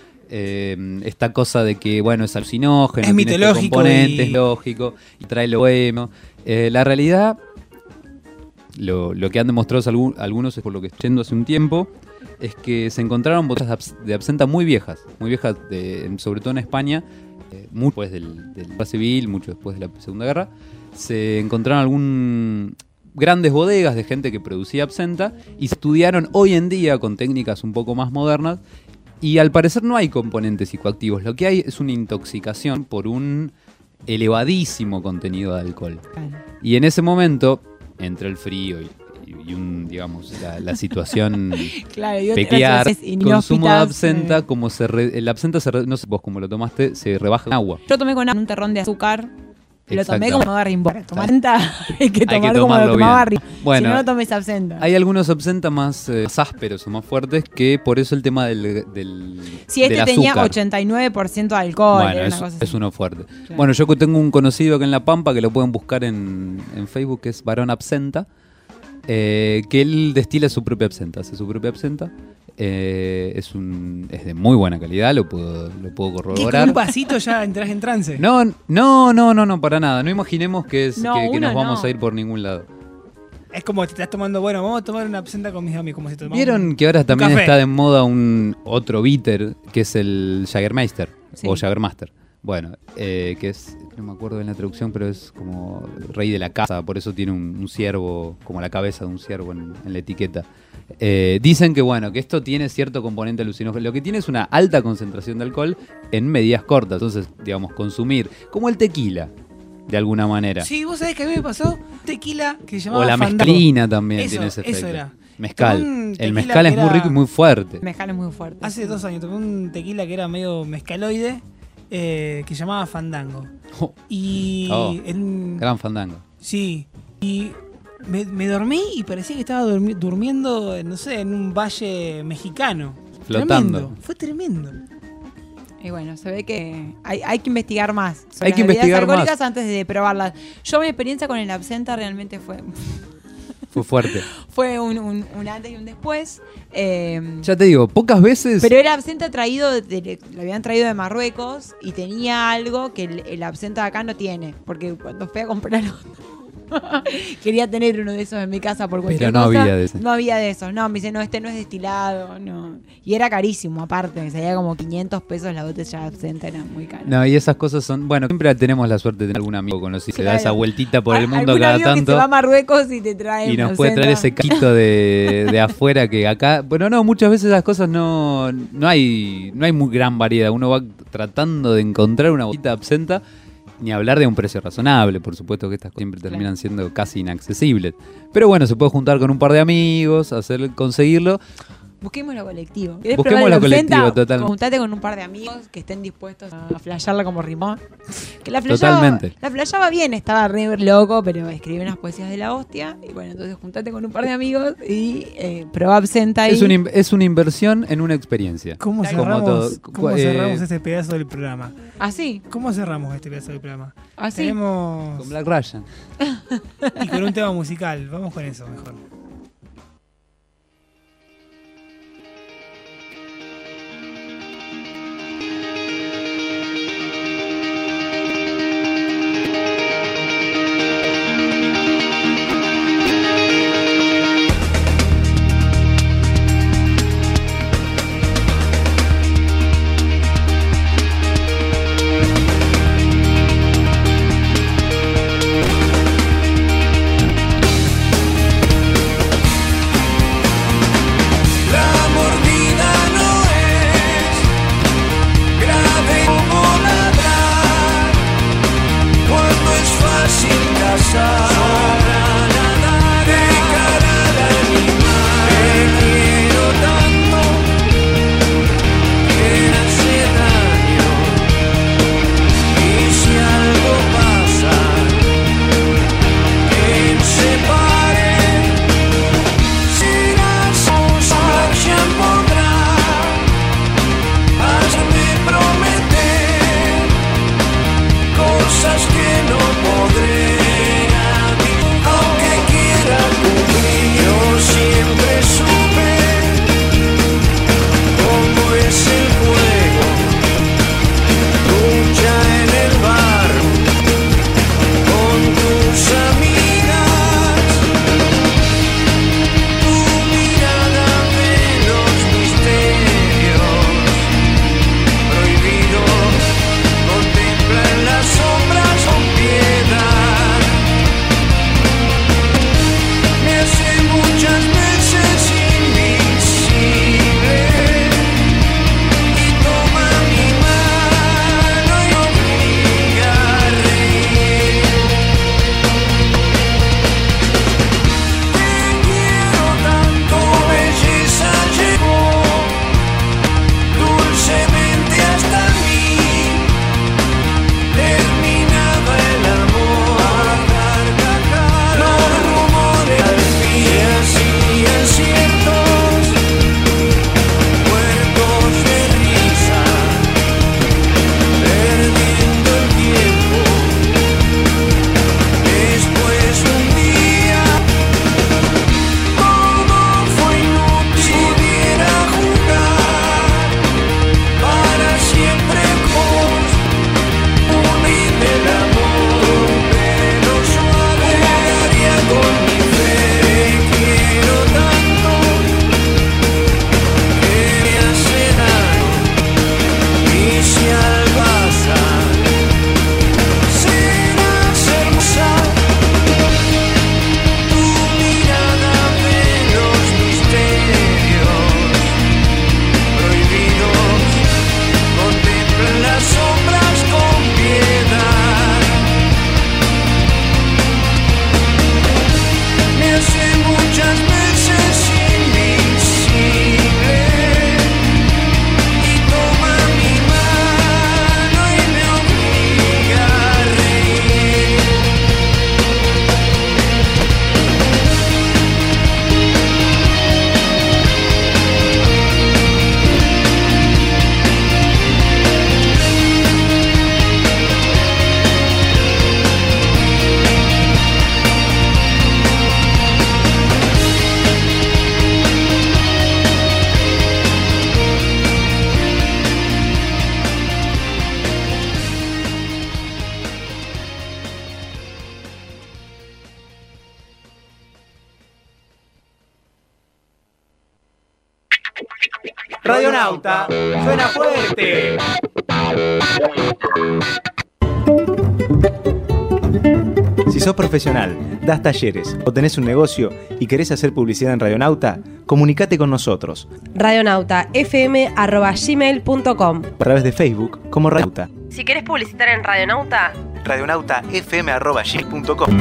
eh, esta cosa de que, bueno, es alucinógeno, Es tiene este mitológico componente, y- es lógico, y trae lo bohemio. Eh, la realidad, lo, lo que han demostrado algu- algunos es por lo que estoy yendo hace un tiempo, es que se encontraron botellas de, abs- de absenta muy viejas, muy viejas, de, sobre todo en España, eh, muy después del, del Guerra Civil, mucho después de la Segunda Guerra, se encontraron algún grandes bodegas de gente que producía absenta y se estudiaron hoy en día con técnicas un poco más modernas y al parecer no hay componentes psicoactivos, lo que hay es una intoxicación por un elevadísimo contenido de alcohol. Y en ese momento, entre el frío y, y un, digamos, la, la situación claro, y peculiar, otras consumo de inhóspitas, absenta, eh. como se re- el absenta, se re- no sé vos cómo lo tomaste, se rebaja en agua. Yo tomé con un terrón de azúcar. Lo tomé Exactamente. como tomaba Rimbo. Para tomar absenta hay que Hay tomar que como lo tomarlo tomaba bien. Rimbo. Bueno, si no, no tomes absenta. Hay algunos absenta más, eh, más ásperos o más fuertes que por eso el tema del, del Si este del tenía azúcar. ochenta y nueve por ciento de alcohol. Bueno, era es, una cosa es así. uno fuerte. Claro. Bueno, yo tengo un conocido acá en La Pampa que lo pueden buscar en, en Facebook, que es Varón Absenta, eh, que él destila su propia absenta, hace su propia absenta. Eh, es un es de muy buena calidad, lo puedo, lo puedo Y con corroborar. un pasito ya entras en trance. No, no, no, no, no, para nada. No imaginemos que, es, No, que, que uno nos vamos no. a ir por ningún lado. Es como te estás tomando, bueno, vamos a tomar una absenta con mis amigos, como si tomamos ¿Vieron un- que ahora un también café? está de moda un otro bitter, que es el Jägermeister Sí. o Jägermaster? Bueno, eh, que es, no me acuerdo en la traducción, pero es como rey de la casa, por eso tiene un, un ciervo, como la cabeza de un ciervo en, en la etiqueta. Eh, dicen que bueno, que esto tiene cierto componente alucinógeno. Lo que tiene es una alta concentración de alcohol en medidas cortas. Entonces, digamos, consumir, como el tequila, de alguna manera. Sí, vos sabés que a mí me pasó tequila que se llamaba O la Fandango. mezcalina también Eso, tiene ese efecto. Eso era. Mezcal. Tomé un El tequila mezcal que es muy era- rico y muy fuerte. Mezcal es muy fuerte. Hace dos años tomé un tequila que era medio mezcaloide, eh, que se llamaba Fandango. Oh. Y Oh, en- gran fandango. Sí. Y me, me dormí y parecía que estaba durmi- durmiendo, eh, no sé, en un valle mexicano. Flotando. Tremendo. Fue tremendo. Y bueno, se ve que hay, hay que investigar más sobre Hay que las bebidas investigar alcohólicas más. antes de probarlas. Yo mi experiencia con el absenta realmente fue Fue fuerte. fue un, un- un antes y un después. Eh, Ya te digo, pocas veces. pero era absenta traído, de- de- lo habían traído de Marruecos y tenía algo que el, el absenta de acá no tiene. Porque cuando fui a comprar quería tener uno de esos en mi casa por cualquier no cosa. había de ese. No había de esos. No, me dice, no, este no es destilado. No. Y era carísimo, aparte. Me salía como quinientos pesos la botella de absenta, era muy caro. No, y esas cosas son. Bueno, siempre tenemos la suerte de tener algún amigo conocido. Se da Claro. esa vueltita por el Al- mundo algún cada amigo que se tanto. va a Marruecos y te trae Y una nos puede traer ese absenta. quito de, de afuera que acá. Bueno, no, muchas veces las cosas no. No hay, no hay muy gran variedad. Uno va tratando de encontrar una botita de absenta. Ni hablar de un precio razonable, por supuesto que estas cosas siempre terminan siendo casi inaccesibles. Pero bueno, se puede juntar con un par de amigos, hacer conseguirlo. Busquemos lo colectivo. ¿Querés Busquemos probar lo la absenta? colectivo, totalmente. Juntate con un par de amigos que estén dispuestos a flashearla como rimón. Que la flasheaba, Totalmente. la flasheaba bien, estaba re loco, pero escribía unas poesías de la hostia. Y bueno, entonces juntate con un par de amigos y eh, probá absenta ahí. Es una, in- es una inversión en una experiencia. ¿Cómo Como cerramos, todo. cómo Eh, cerramos este pedazo del programa? ¿Así? ¿Cómo cerramos este pedazo del programa? ¿Así? Tenemos... Con Black Ryan. Y con un tema musical. Vamos con eso mejor. Thank Radionauta, suena fuerte. Si sos profesional, das talleres o tenés un negocio y querés hacer publicidad en Radionauta, comunicate con nosotros. radionauta f m arroba gmail punto com. A través de Facebook como Radionauta. Si querés publicitar en Radionauta, radionauta f m arroba gmail punto com.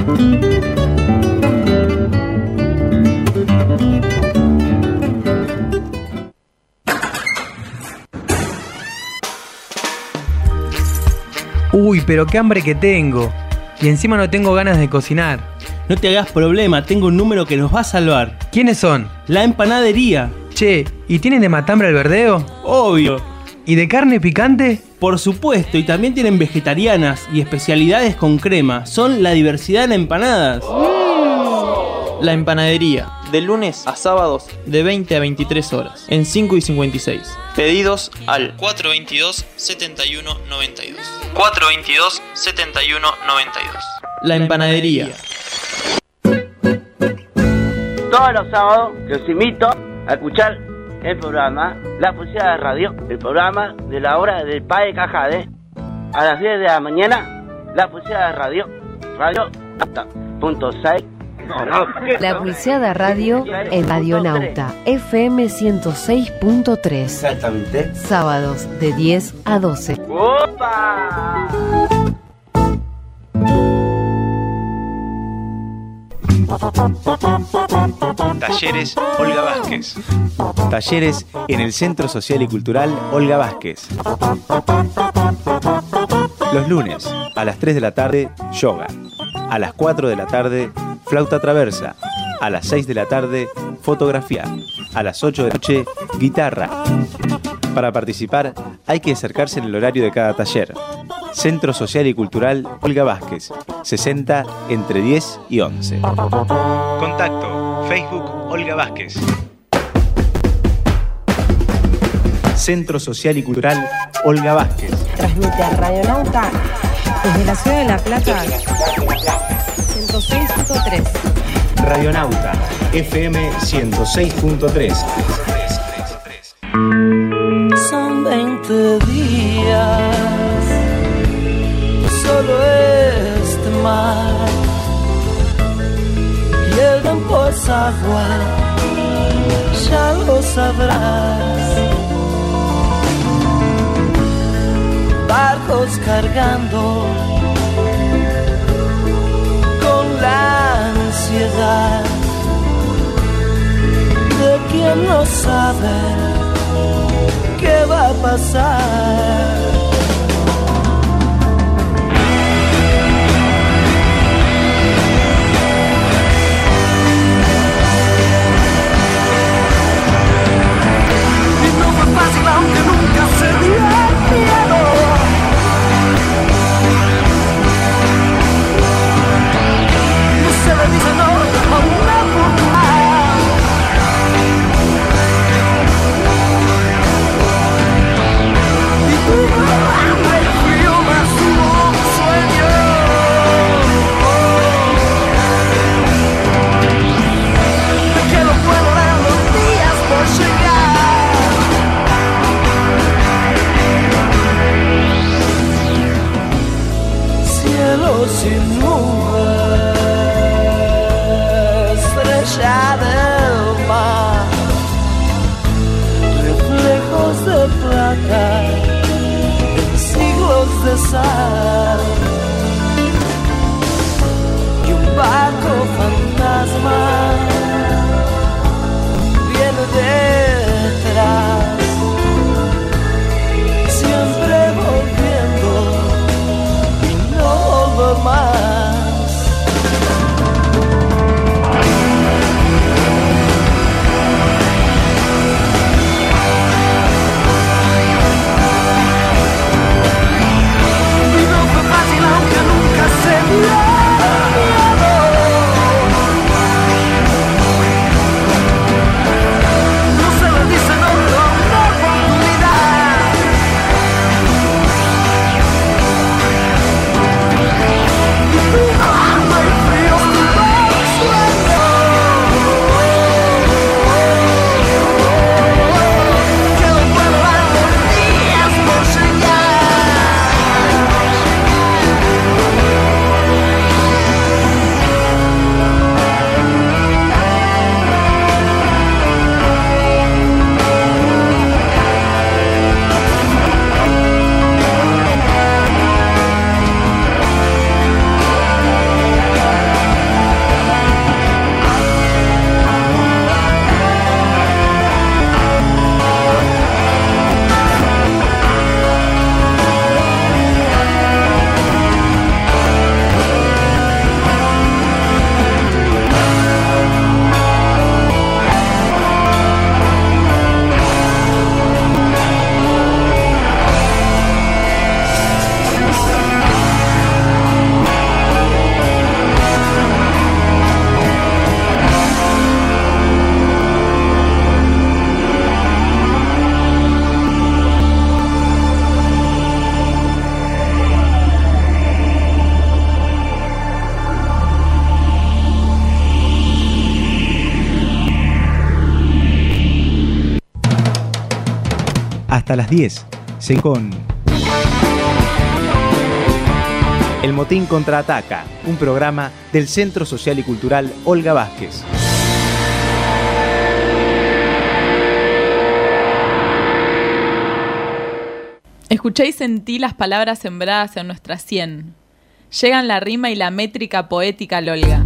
Uy, pero qué hambre que tengo. Y encima no tengo ganas de cocinar. No te hagas problema, tengo un número que nos va a salvar. ¿Quiénes son? La empanadería. Che, ¿y tienen de matambre al verdeo? Obvio. ¿Y de carne picante? Por supuesto, y también tienen vegetarianas y especialidades con crema. Son la diversidad en empanadas. La empanadería, de lunes a sábados de veinte a veintitrés horas, en cinco y cincuenta y seis. Pedidos al cuatro veintidós, setenta y uno noventa y dos. cuatro veintidós, setenta y uno noventa y dos. La empanadería. Todos los sábados los invito a escuchar el programa La Poesía de Radio, el programa de la obra del padre Cajade, a las diez de la mañana. La Poesía de Radio, radio hasta punto seis. La Poesía de Radio en Radionauta F M ciento seis punto tres. Exactamente. Sábados de diez a doce. ¡Opa! Talleres Olga Vázquez. Talleres en el Centro Social y Cultural Olga Vázquez. Los lunes a las tres de la tarde, yoga. A las cuatro de la tarde, flauta traversa. A las seis de la tarde, fotografía. A las ocho de la noche, guitarra. Para participar hay que acercarse en el horario de cada taller. Centro Social y Cultural Olga Vázquez, sesenta entre diez y once. Contacto, Facebook Olga Vázquez. Centro Social y Cultural Olga Vázquez. transmite a Radionauta desde la ciudad de La Plata, ciento seis punto tres. Radionauta, F M ciento seis punto tres. Son veinte días, solo este mar, y el tiempo es agua, ya lo sabrás. Barcos cargando con la ansiedad de quien no sabe qué va a pasar. Y no fue fácil aunque nunca se dio el miedo. No se le dice no a una oportunidad. Y tu hambre y frío más un sueño. Me quedo fuera de los días por llegar. Cielo sin nubes, estrella del mar, reflejos de plata en siglos de sal, y un barco fantasma viene detrás, siempre volviendo y no volver más. Y no fue fácil Hasta las diez, se con El Motín Contraataca, un programa del Centro Social y Cultural Olga Vázquez. Escuché y sentí las palabras sembradas en nuestra sien. Llegan la rima y la métrica poética al Olga.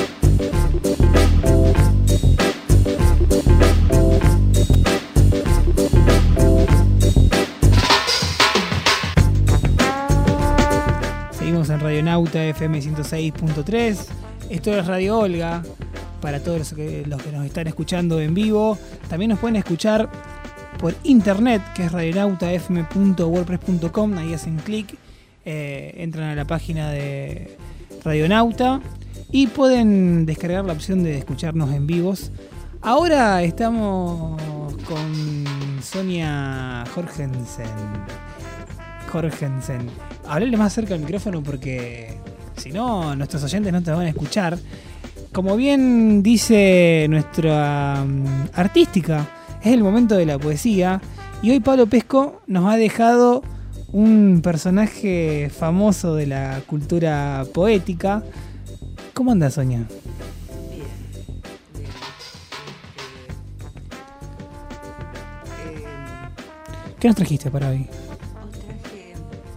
Seguimos en Radionauta F M ciento seis punto tres. Esto es Radio Olga. Para todos los que, los que nos están escuchando en vivo, también nos pueden escuchar por internet, que es radionauta f m punto wordpress punto com. Ahí hacen clic, eh, entran a la página de Radionauta y pueden descargar la opción de escucharnos en vivos. Ahora estamos con Sonia Jorgensen. Jorgensen. Hablale más cerca del micrófono porque si no, nuestros oyentes no te van a escuchar. Como bien dice nuestra um, artística, es el momento de la poesía y hoy Pablo Pesco nos ha dejado un personaje famoso de la cultura poética. ¿Cómo anda, Sonia? Bien, bien. Este, eh, ¿Qué nos trajiste para hoy? os traje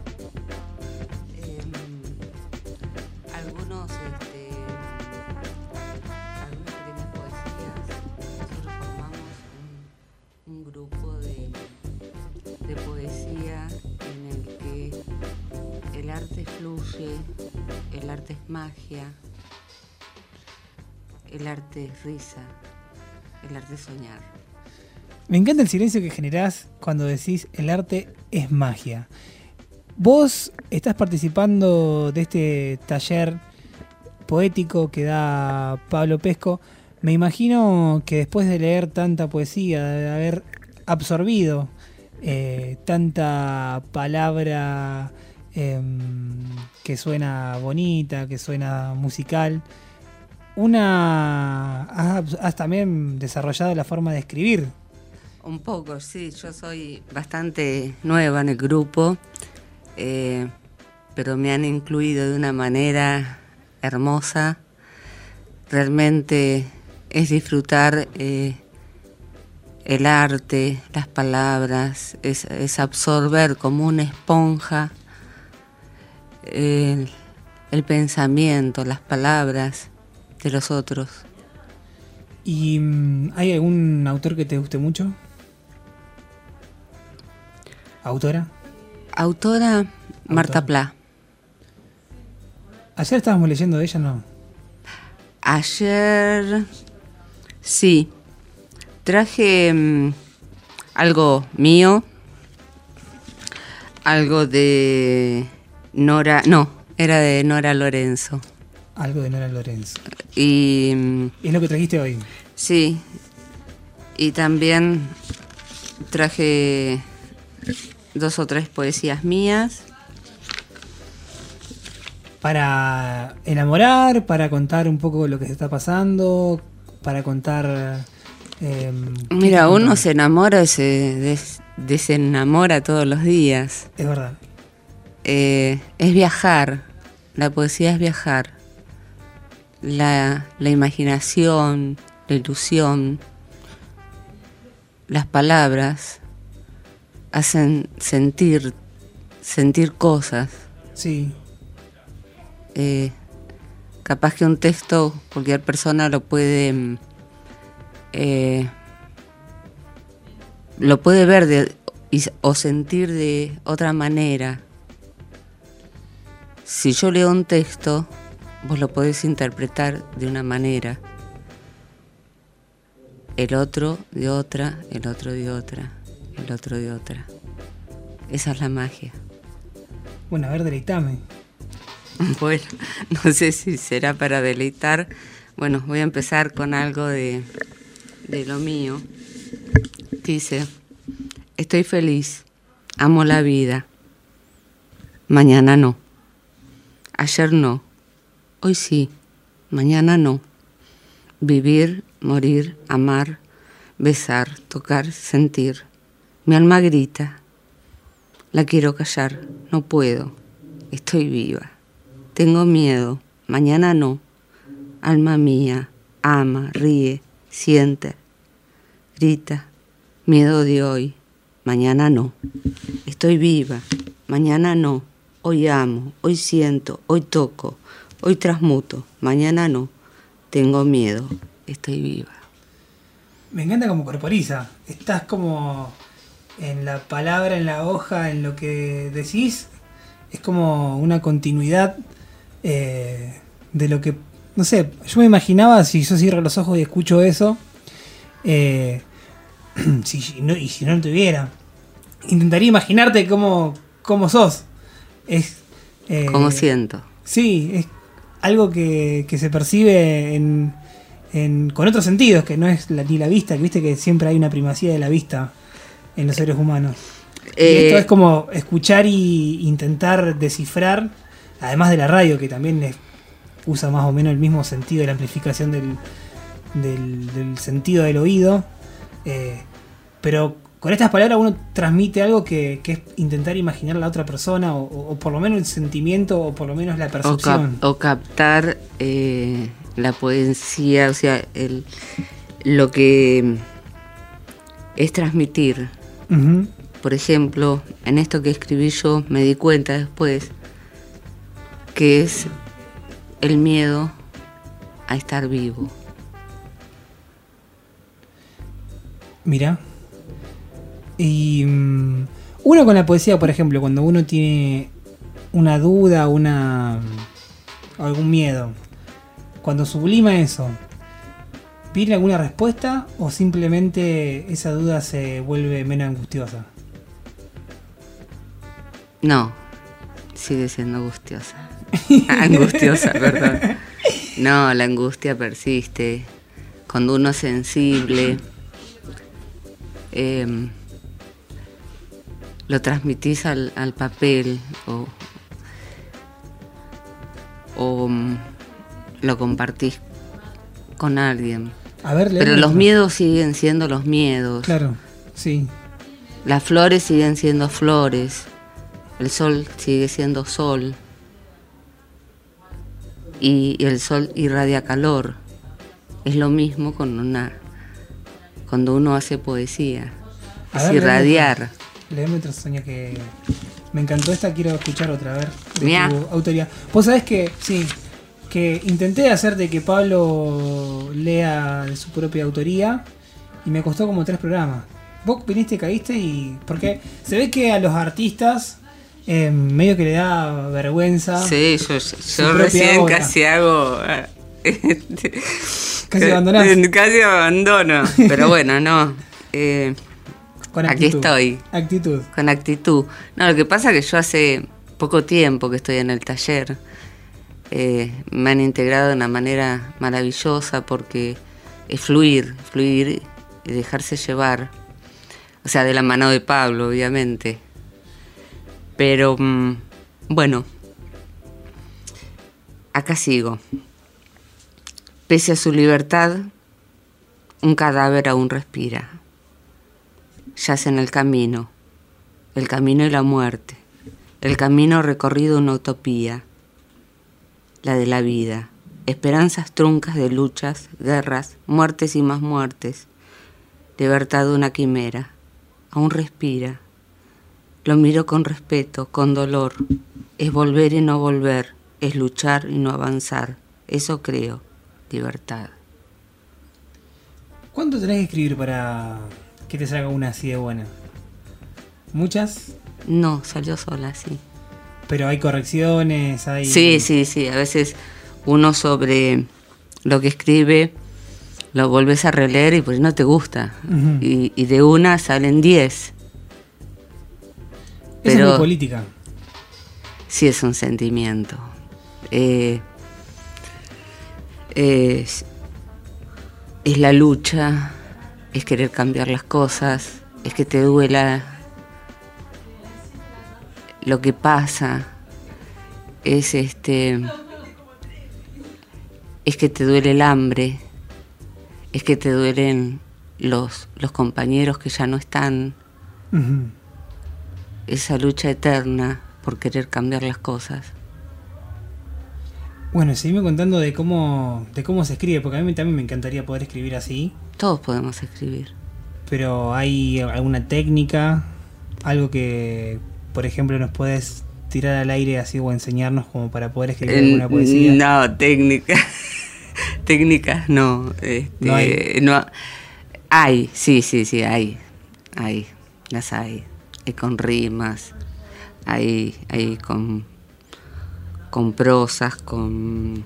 eh, algunos, este, algunas pequeñas poesías. Nosotros formamos un, un grupo de, de poesía en el que el arte fluye, el arte es magia, el arte es risa, el arte es soñar. Me encanta el silencio que generás cuando decís el arte es magia. Vos estás participando de este taller poético que da Pablo Pesco. Me imagino que después de leer tanta poesía, de haber absorbido eh, tanta palabra eh, que suena bonita, que suena musical, una has, has también desarrollado la forma de escribir. Un poco, sí. Yo soy bastante nueva en el grupo, eh, pero me han incluido de una manera hermosa. Realmente es disfrutar eh, el arte, las palabras, es, es absorber como una esponja el, el pensamiento, las palabras de los otros. ¿Y hay algún autor que te guste mucho? ¿Autora? Autora, Marta Pla. Ayer estábamos leyendo de ella, ¿no? Ayer, sí. Traje um, algo mío, algo de Nora, no, era de Nora Lorenzo. Algo de Nora Lorenzo. Y um, ¿es lo que trajiste hoy? Sí. Y también traje dos o tres poesías mías. Para enamorar, para contar un poco lo que se está pasando, para contar... Eh, Mira, uno se enamora y se des, desenamora todos los días. Es verdad. Eh, es viajar, la poesía es viajar. La, la imaginación, la ilusión, las palabras hacen sentir, sentir cosas. Sí. Eh, capaz que un texto cualquier persona lo puede eh, lo puede ver de, y, o sentir de otra manera. Si yo leo un texto, vos lo podés interpretar de una manera, el otro de otra, el otro de otra, el otro de otra. Esa es la magia. Bueno, a ver, deleitame. Bueno, no sé si será para deleitar. Bueno, voy a empezar con algo de, de lo mío. Dice: estoy feliz, amo la vida. Mañana no. Ayer no. Hoy sí. Mañana no. Vivir, morir, amar, besar, tocar, sentir. Mi alma grita. La quiero callar, no puedo. Estoy viva. Tengo miedo, mañana no. Alma mía, ama, ríe, siente, grita. Miedo de hoy, mañana no. Estoy viva, mañana no. Hoy amo, hoy siento, hoy toco, hoy transmuto, mañana no. Tengo miedo, estoy viva. Me encanta como corporiza. Estás como en la palabra, en la hoja, en lo que decís. Es como una continuidad eh, de lo que... No sé, yo me imaginaba, si yo cierro los ojos y escucho eso, eh, si, no, y si no lo tuviera, intentaría imaginarte cómo, cómo sos. Es, eh, ¿Cómo siento? Sí, es algo que, que se percibe en, en, con otros sentidos, que no es la, ni la vista, que viste que siempre hay una primacía de la vista en los seres humanos. Eh, y esto es como escuchar y intentar descifrar, además de la radio, que también es, usa más o menos el mismo sentido de la amplificación del, del, del sentido del oído, eh, pero con estas palabras uno transmite algo que, que es intentar imaginar a la otra persona, o, o por lo menos el sentimiento, o por lo menos la percepción. O, cap, o captar eh, la poesía, o sea, el, lo que es transmitir. Uh-huh. Por ejemplo, en esto que escribí yo me di cuenta después que es el miedo a estar vivo. Mira. Y um, uno con la poesía, por ejemplo, cuando uno tiene una duda, una algún miedo, cuando sublima eso, ¿viene alguna respuesta o simplemente esa duda se vuelve menos angustiosa? No, sigue siendo angustiosa. Angustiosa, perdón. No, la angustia persiste. Cuando uno es sensible, eh, lo transmitís al, al papel o, o um, lo compartís con alguien. A ver, pero los miedos siguen siendo los miedos. Claro, sí. Las flores siguen siendo flores. El sol sigue siendo sol. Y, y el sol irradia calor. Es lo mismo con una cuando uno hace poesía. A es ver, irradiar. Leeme otra, Sonia, que me encantó esta, quiero escuchar otra, a ver, de tu autoría. Vos sabés que, sí, que intenté hacer de que Pablo lea de su propia autoría y me costó como tres programas. Vos viniste, caíste y... Porque se ve que a los artistas eh, medio que le da vergüenza. Sí, yo, yo recién obra. casi hago... casi abandonás. Casi abandono, pero bueno, no. Eh, Con aquí estoy. Actitud. Con actitud. No, lo que pasa es que yo hace poco tiempo que estoy en el taller. Eh, me han integrado de una manera maravillosa porque es fluir, fluir y dejarse llevar. O sea, de la mano de Pablo, obviamente. Pero, mmm, bueno, acá sigo. Pese a su libertad, un cadáver aún respira. Yace en el camino, el camino y la muerte, el camino recorrido una utopía, la de la vida, esperanzas truncas de luchas, guerras, muertes y más muertes, libertad de una quimera, aún respira, lo miro con respeto, con dolor, es volver y no volver, es luchar y no avanzar, eso creo, libertad. ¿Cuánto tenés que escribir para que te salga una así de buena? ¿Muchas? No, salió sola, sí. Pero hay correcciones, hay... Sí, sí, sí. A veces uno sobre lo que escribe lo volvés a releer y pues no te gusta. Uh-huh. Y, y de una salen diez. Pero es muy política. Sí, es un sentimiento. Eh, es, es la lucha, es querer cambiar las cosas, es que te duela lo que pasa, es este es que te duele el hambre, es que te duelen los, los compañeros que ya no están, Uh-huh. Esa lucha eterna por querer cambiar las cosas. Bueno, seguime contando de cómo, de cómo se escribe, porque a mí también me encantaría poder escribir así. Todos podemos escribir. Pero ¿hay alguna técnica? Algo que, por ejemplo, nos puedes tirar al aire así o enseñarnos como para poder escribir Eh, alguna poesía. No, técnica. Técnicas no. Este, No hay. no. Hay, sí, sí, sí, hay. Hay, las hay. Hay con rimas, hay, hay con, con prosas, con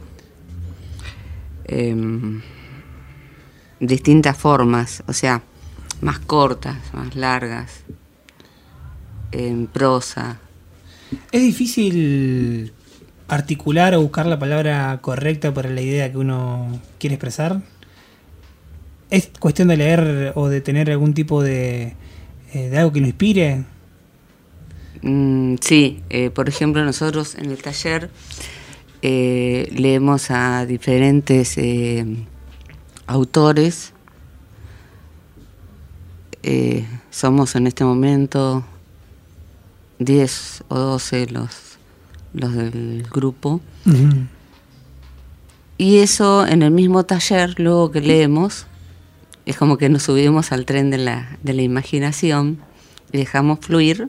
em, distintas formas, o sea, más cortas, más largas, en prosa. ¿Es difícil articular o buscar la palabra correcta para la idea que uno quiere expresar? ¿Es cuestión de leer o de tener algún tipo de, eh, de algo que lo inspire? Mm, sí, eh, por ejemplo, nosotros en el taller eh, leemos a diferentes eh, autores. Eh, somos en este momento diez o doce los, los del grupo. Uh-huh. Y eso en el mismo taller, luego que leemos, es como que nos subimos al tren de la, de la imaginación y dejamos fluir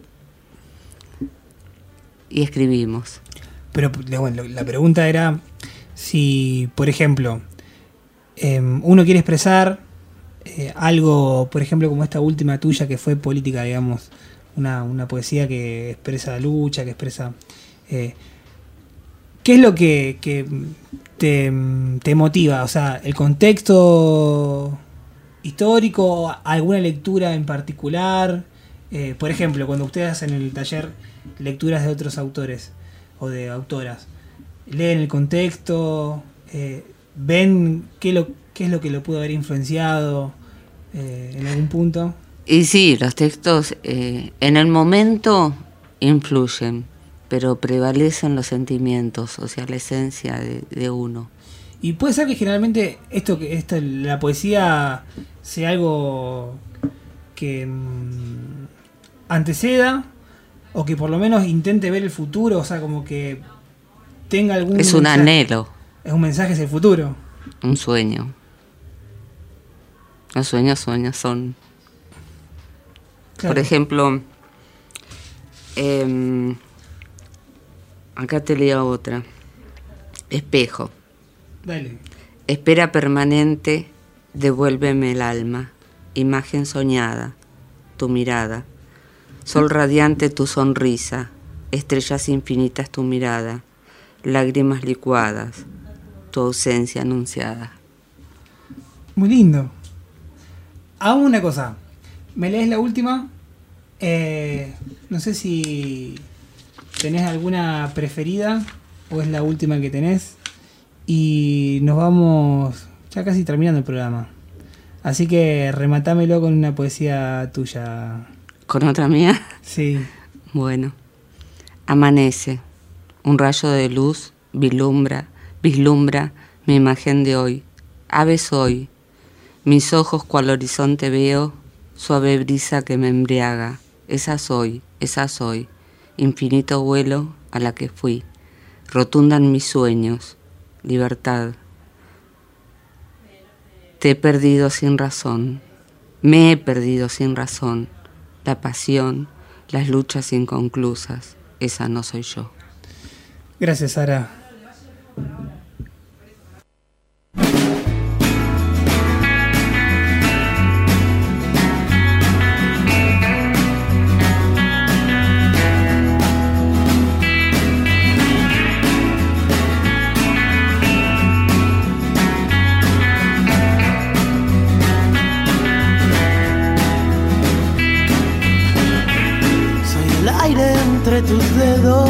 y escribimos. Pero bueno, la pregunta era si, por ejemplo, eh, uno quiere expresar eh, algo, por ejemplo, como esta última tuya que fue política, digamos, una, una poesía que expresa la lucha, que expresa... Eh, ¿qué es lo que, que te, te motiva? O sea, ¿el contexto histórico, alguna lectura en particular? Eh, por ejemplo, cuando ustedes hacen en el taller lecturas de otros autores o de autoras, leen el contexto, eh, ven qué, lo, qué es lo que lo pudo haber influenciado eh, en algún punto. Y sí, los textos eh, en el momento influyen, pero prevalecen los sentimientos, o sea, la esencia de, de uno. Y puede ser que generalmente esto, que esto, la poesía sea algo que mmm, anteceda o que por lo menos intente ver el futuro, o sea, como que tenga algún... Es un mensaje. anhelo. Es un mensaje hacia el futuro. Un sueño. Los sueños, sueños son... Claro. Por ejemplo, eh, acá te leo otra. Espejo. Dale. Espera permanente, devuélveme el alma. Imagen soñada, tu mirada. Sol radiante, tu sonrisa. Estrellas infinitas, tu mirada. Lágrimas licuadas, tu ausencia anunciada. Muy lindo. Hago una cosa. ¿Me lees la última? Eh, no sé si tenés alguna preferida o es la última que tenés. Y nos vamos ya casi terminando el programa. Así que rematámelo con una poesía tuya. ¿Con otra mía? Sí. Bueno. Amanece. Un rayo de luz vislumbra, vislumbra mi imagen de hoy. Ave soy. Mis ojos cual horizonte veo, suave brisa que me embriaga. Esa soy, esa soy. Infinito vuelo a la que fui. Rotundan mis sueños. Libertad. Te he perdido sin razón. Me he perdido sin razón. La pasión, las luchas inconclusas. Esa no soy yo. Gracias, Sara. Entre tus dedos,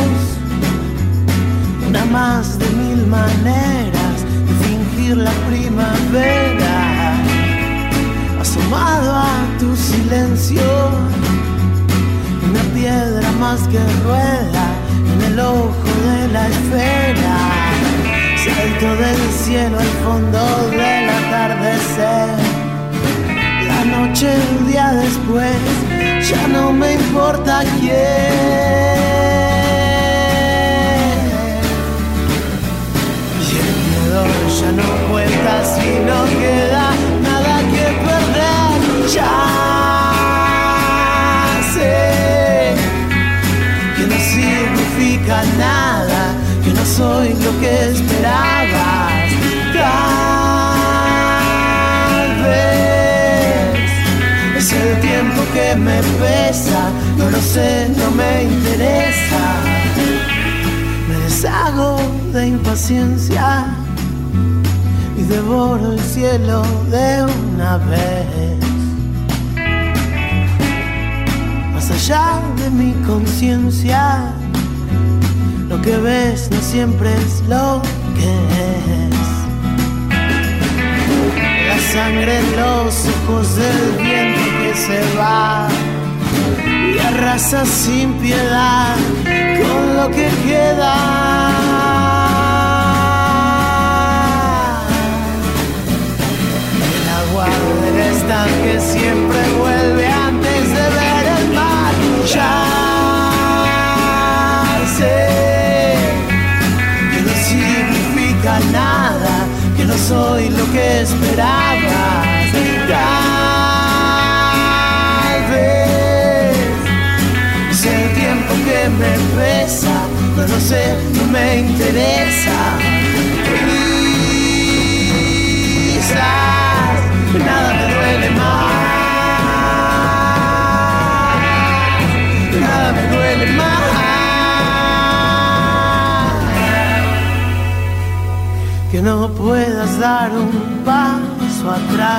una más de mil maneras de fingir la primavera, asomado a tu silencio, una piedra más que rueda en el ojo de la esfera, salto del cielo al fondo del atardecer, la noche el día después, ya no me importa quién. Y el miedo ya no cuenta si no queda nada que perder. Ya sé que no significa nada, que no soy lo que esperabas. Tal vez es el tiempo que me pesa, no lo sé, no me interesa. Me deshago de impaciencia y devoro el cielo de una vez. Más allá de mi conciencia, lo que ves no siempre es lo que es. La sangre en los ojos del viento que se va y arrasa sin piedad con lo que queda. El agua del estanque siempre vuelve antes de ver el mar. Ya sé que no significa nada, que no soy lo que esperabas. Tal vez es el tiempo que me pesa, no lo sé, no me interesa. Quizás nada me duele más, nada me duele más. Que no puedas dar un paso atrás.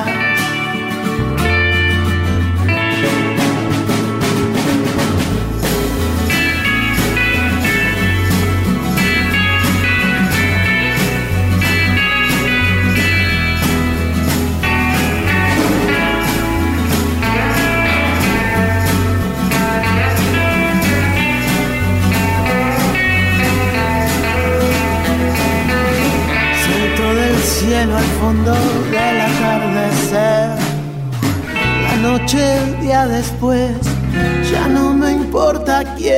Cielo al fondo del atardecer, la noche el día después, ya no me importa quién.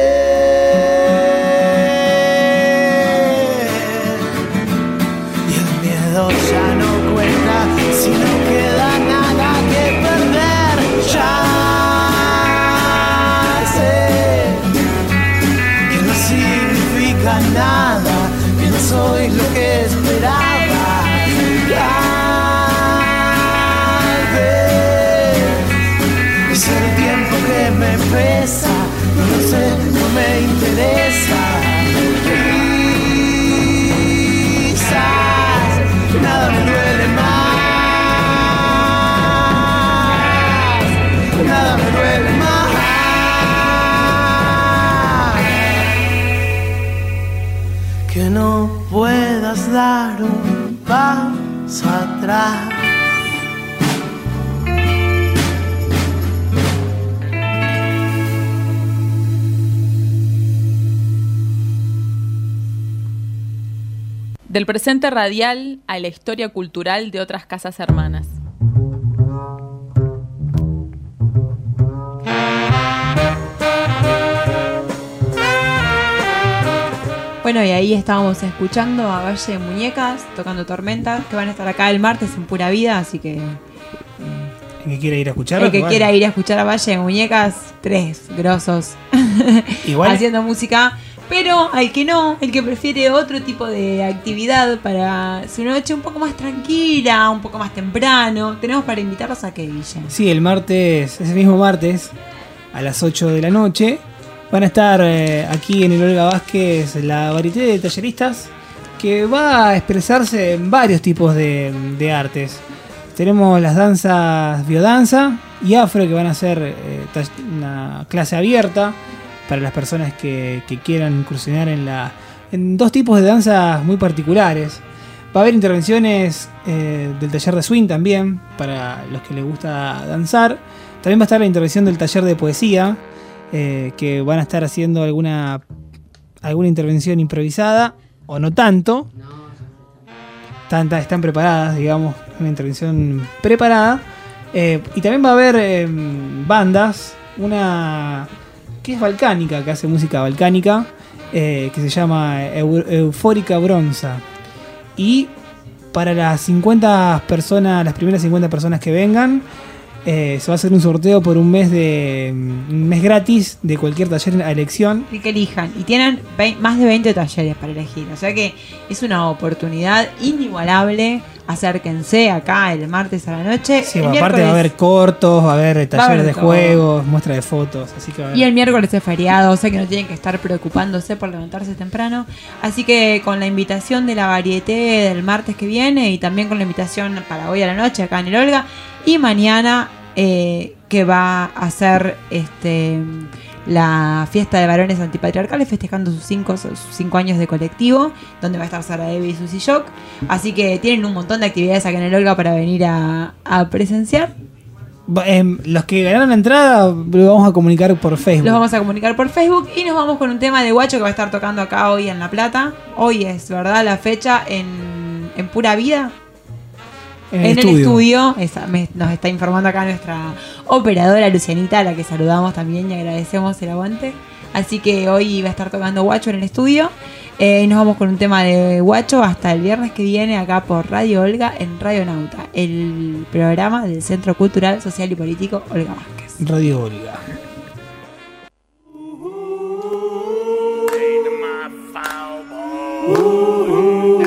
Y el miedo ya no cuenta si no queda nada que perder. Ya sé que no significa nada, que no soy lo que esperaba. Tal vez es el tiempo que me pesa, no lo sé, no me interesa. Quizás nada me duele más, nada me duele más. Que no puedas dar un paso atrás. Del presente radial a la historia cultural de otras casas hermanas. Bueno, y ahí estábamos escuchando a Valle de Muñecas tocando Tormenta, que van a estar acá el martes en Pura Vida, así que... El que quiera ir a escucharlo. El que bueno. quiera ir a escuchar a Valle de Muñecas, tres grosos Igual haciendo música. Pero al que no, el que prefiere otro tipo de actividad para su noche un poco más tranquila, un poco más temprano, tenemos para invitarlos a que, Guille. Sí, el martes, ese mismo martes, a las ocho de la noche, van a estar eh, aquí en el Olga Vázquez la varieté de talleristas, que va a expresarse en varios tipos de, de artes. Tenemos las danzas biodanza y afro, que van a ser eh, una clase abierta para las personas que, que quieran incursionar en, la, en dos tipos de danzas muy particulares. Va a haber intervenciones eh, del taller de swing también, para los que les gusta danzar. También va a estar la intervención del taller de poesía, eh, que van a estar haciendo alguna, alguna intervención improvisada, o no tanto. Están, están preparadas, digamos, una intervención preparada. Eh, y también va a haber eh, bandas una que es balcánica, que hace música balcánica, eh, que se llama Eu- Eufórica Bronza. Y para las cincuenta personas, las primeras cincuenta personas que vengan, eh, se va a hacer un sorteo por un mes de un mes gratis de cualquier taller a elección. Y que elijan. Y tienen vein- más de veinte talleres para elegir. O sea que es una oportunidad inigualable. Acérquense acá el martes a la noche. Sí, El aparte miércoles- va a haber cortos, va a haber talleres haber de todo. juegos, muestra de fotos, así que va a haber- Y el miércoles es feriado, o sea que no tienen que estar preocupándose por levantarse temprano. Así que con la invitación de la varieté del martes que viene y también con la invitación para hoy a la noche acá en el Olga y mañana eh, que va a ser este la fiesta de varones antipatriarcales festejando sus cinco, sus cinco años de colectivo, donde va a estar Sara Eve y Susi Shock. Así que tienen un montón de actividades acá en el Olga para venir a, a presenciar. Va- em, los que ganaron la entrada lo vamos a comunicar por Facebook. Los vamos a comunicar por Facebook y nos vamos con un tema de Guacho que va a estar tocando acá hoy en La Plata. Hoy es, ¿verdad? La fecha en, en Pura Vida. En En, el el estudio. estudio, esa- me- nos está informando acá nuestra operadora Lucianita, a la que saludamos también y agradecemos el aguante. Así que hoy va a estar tocando Guacho en el estudio. Eh, y nos vamos con un tema de Guacho hasta el viernes que viene acá por Radio Olga en Radio Nauta, el programa del Centro Cultural, Social y Político Olga Vázquez. Radio Olga. Ooh.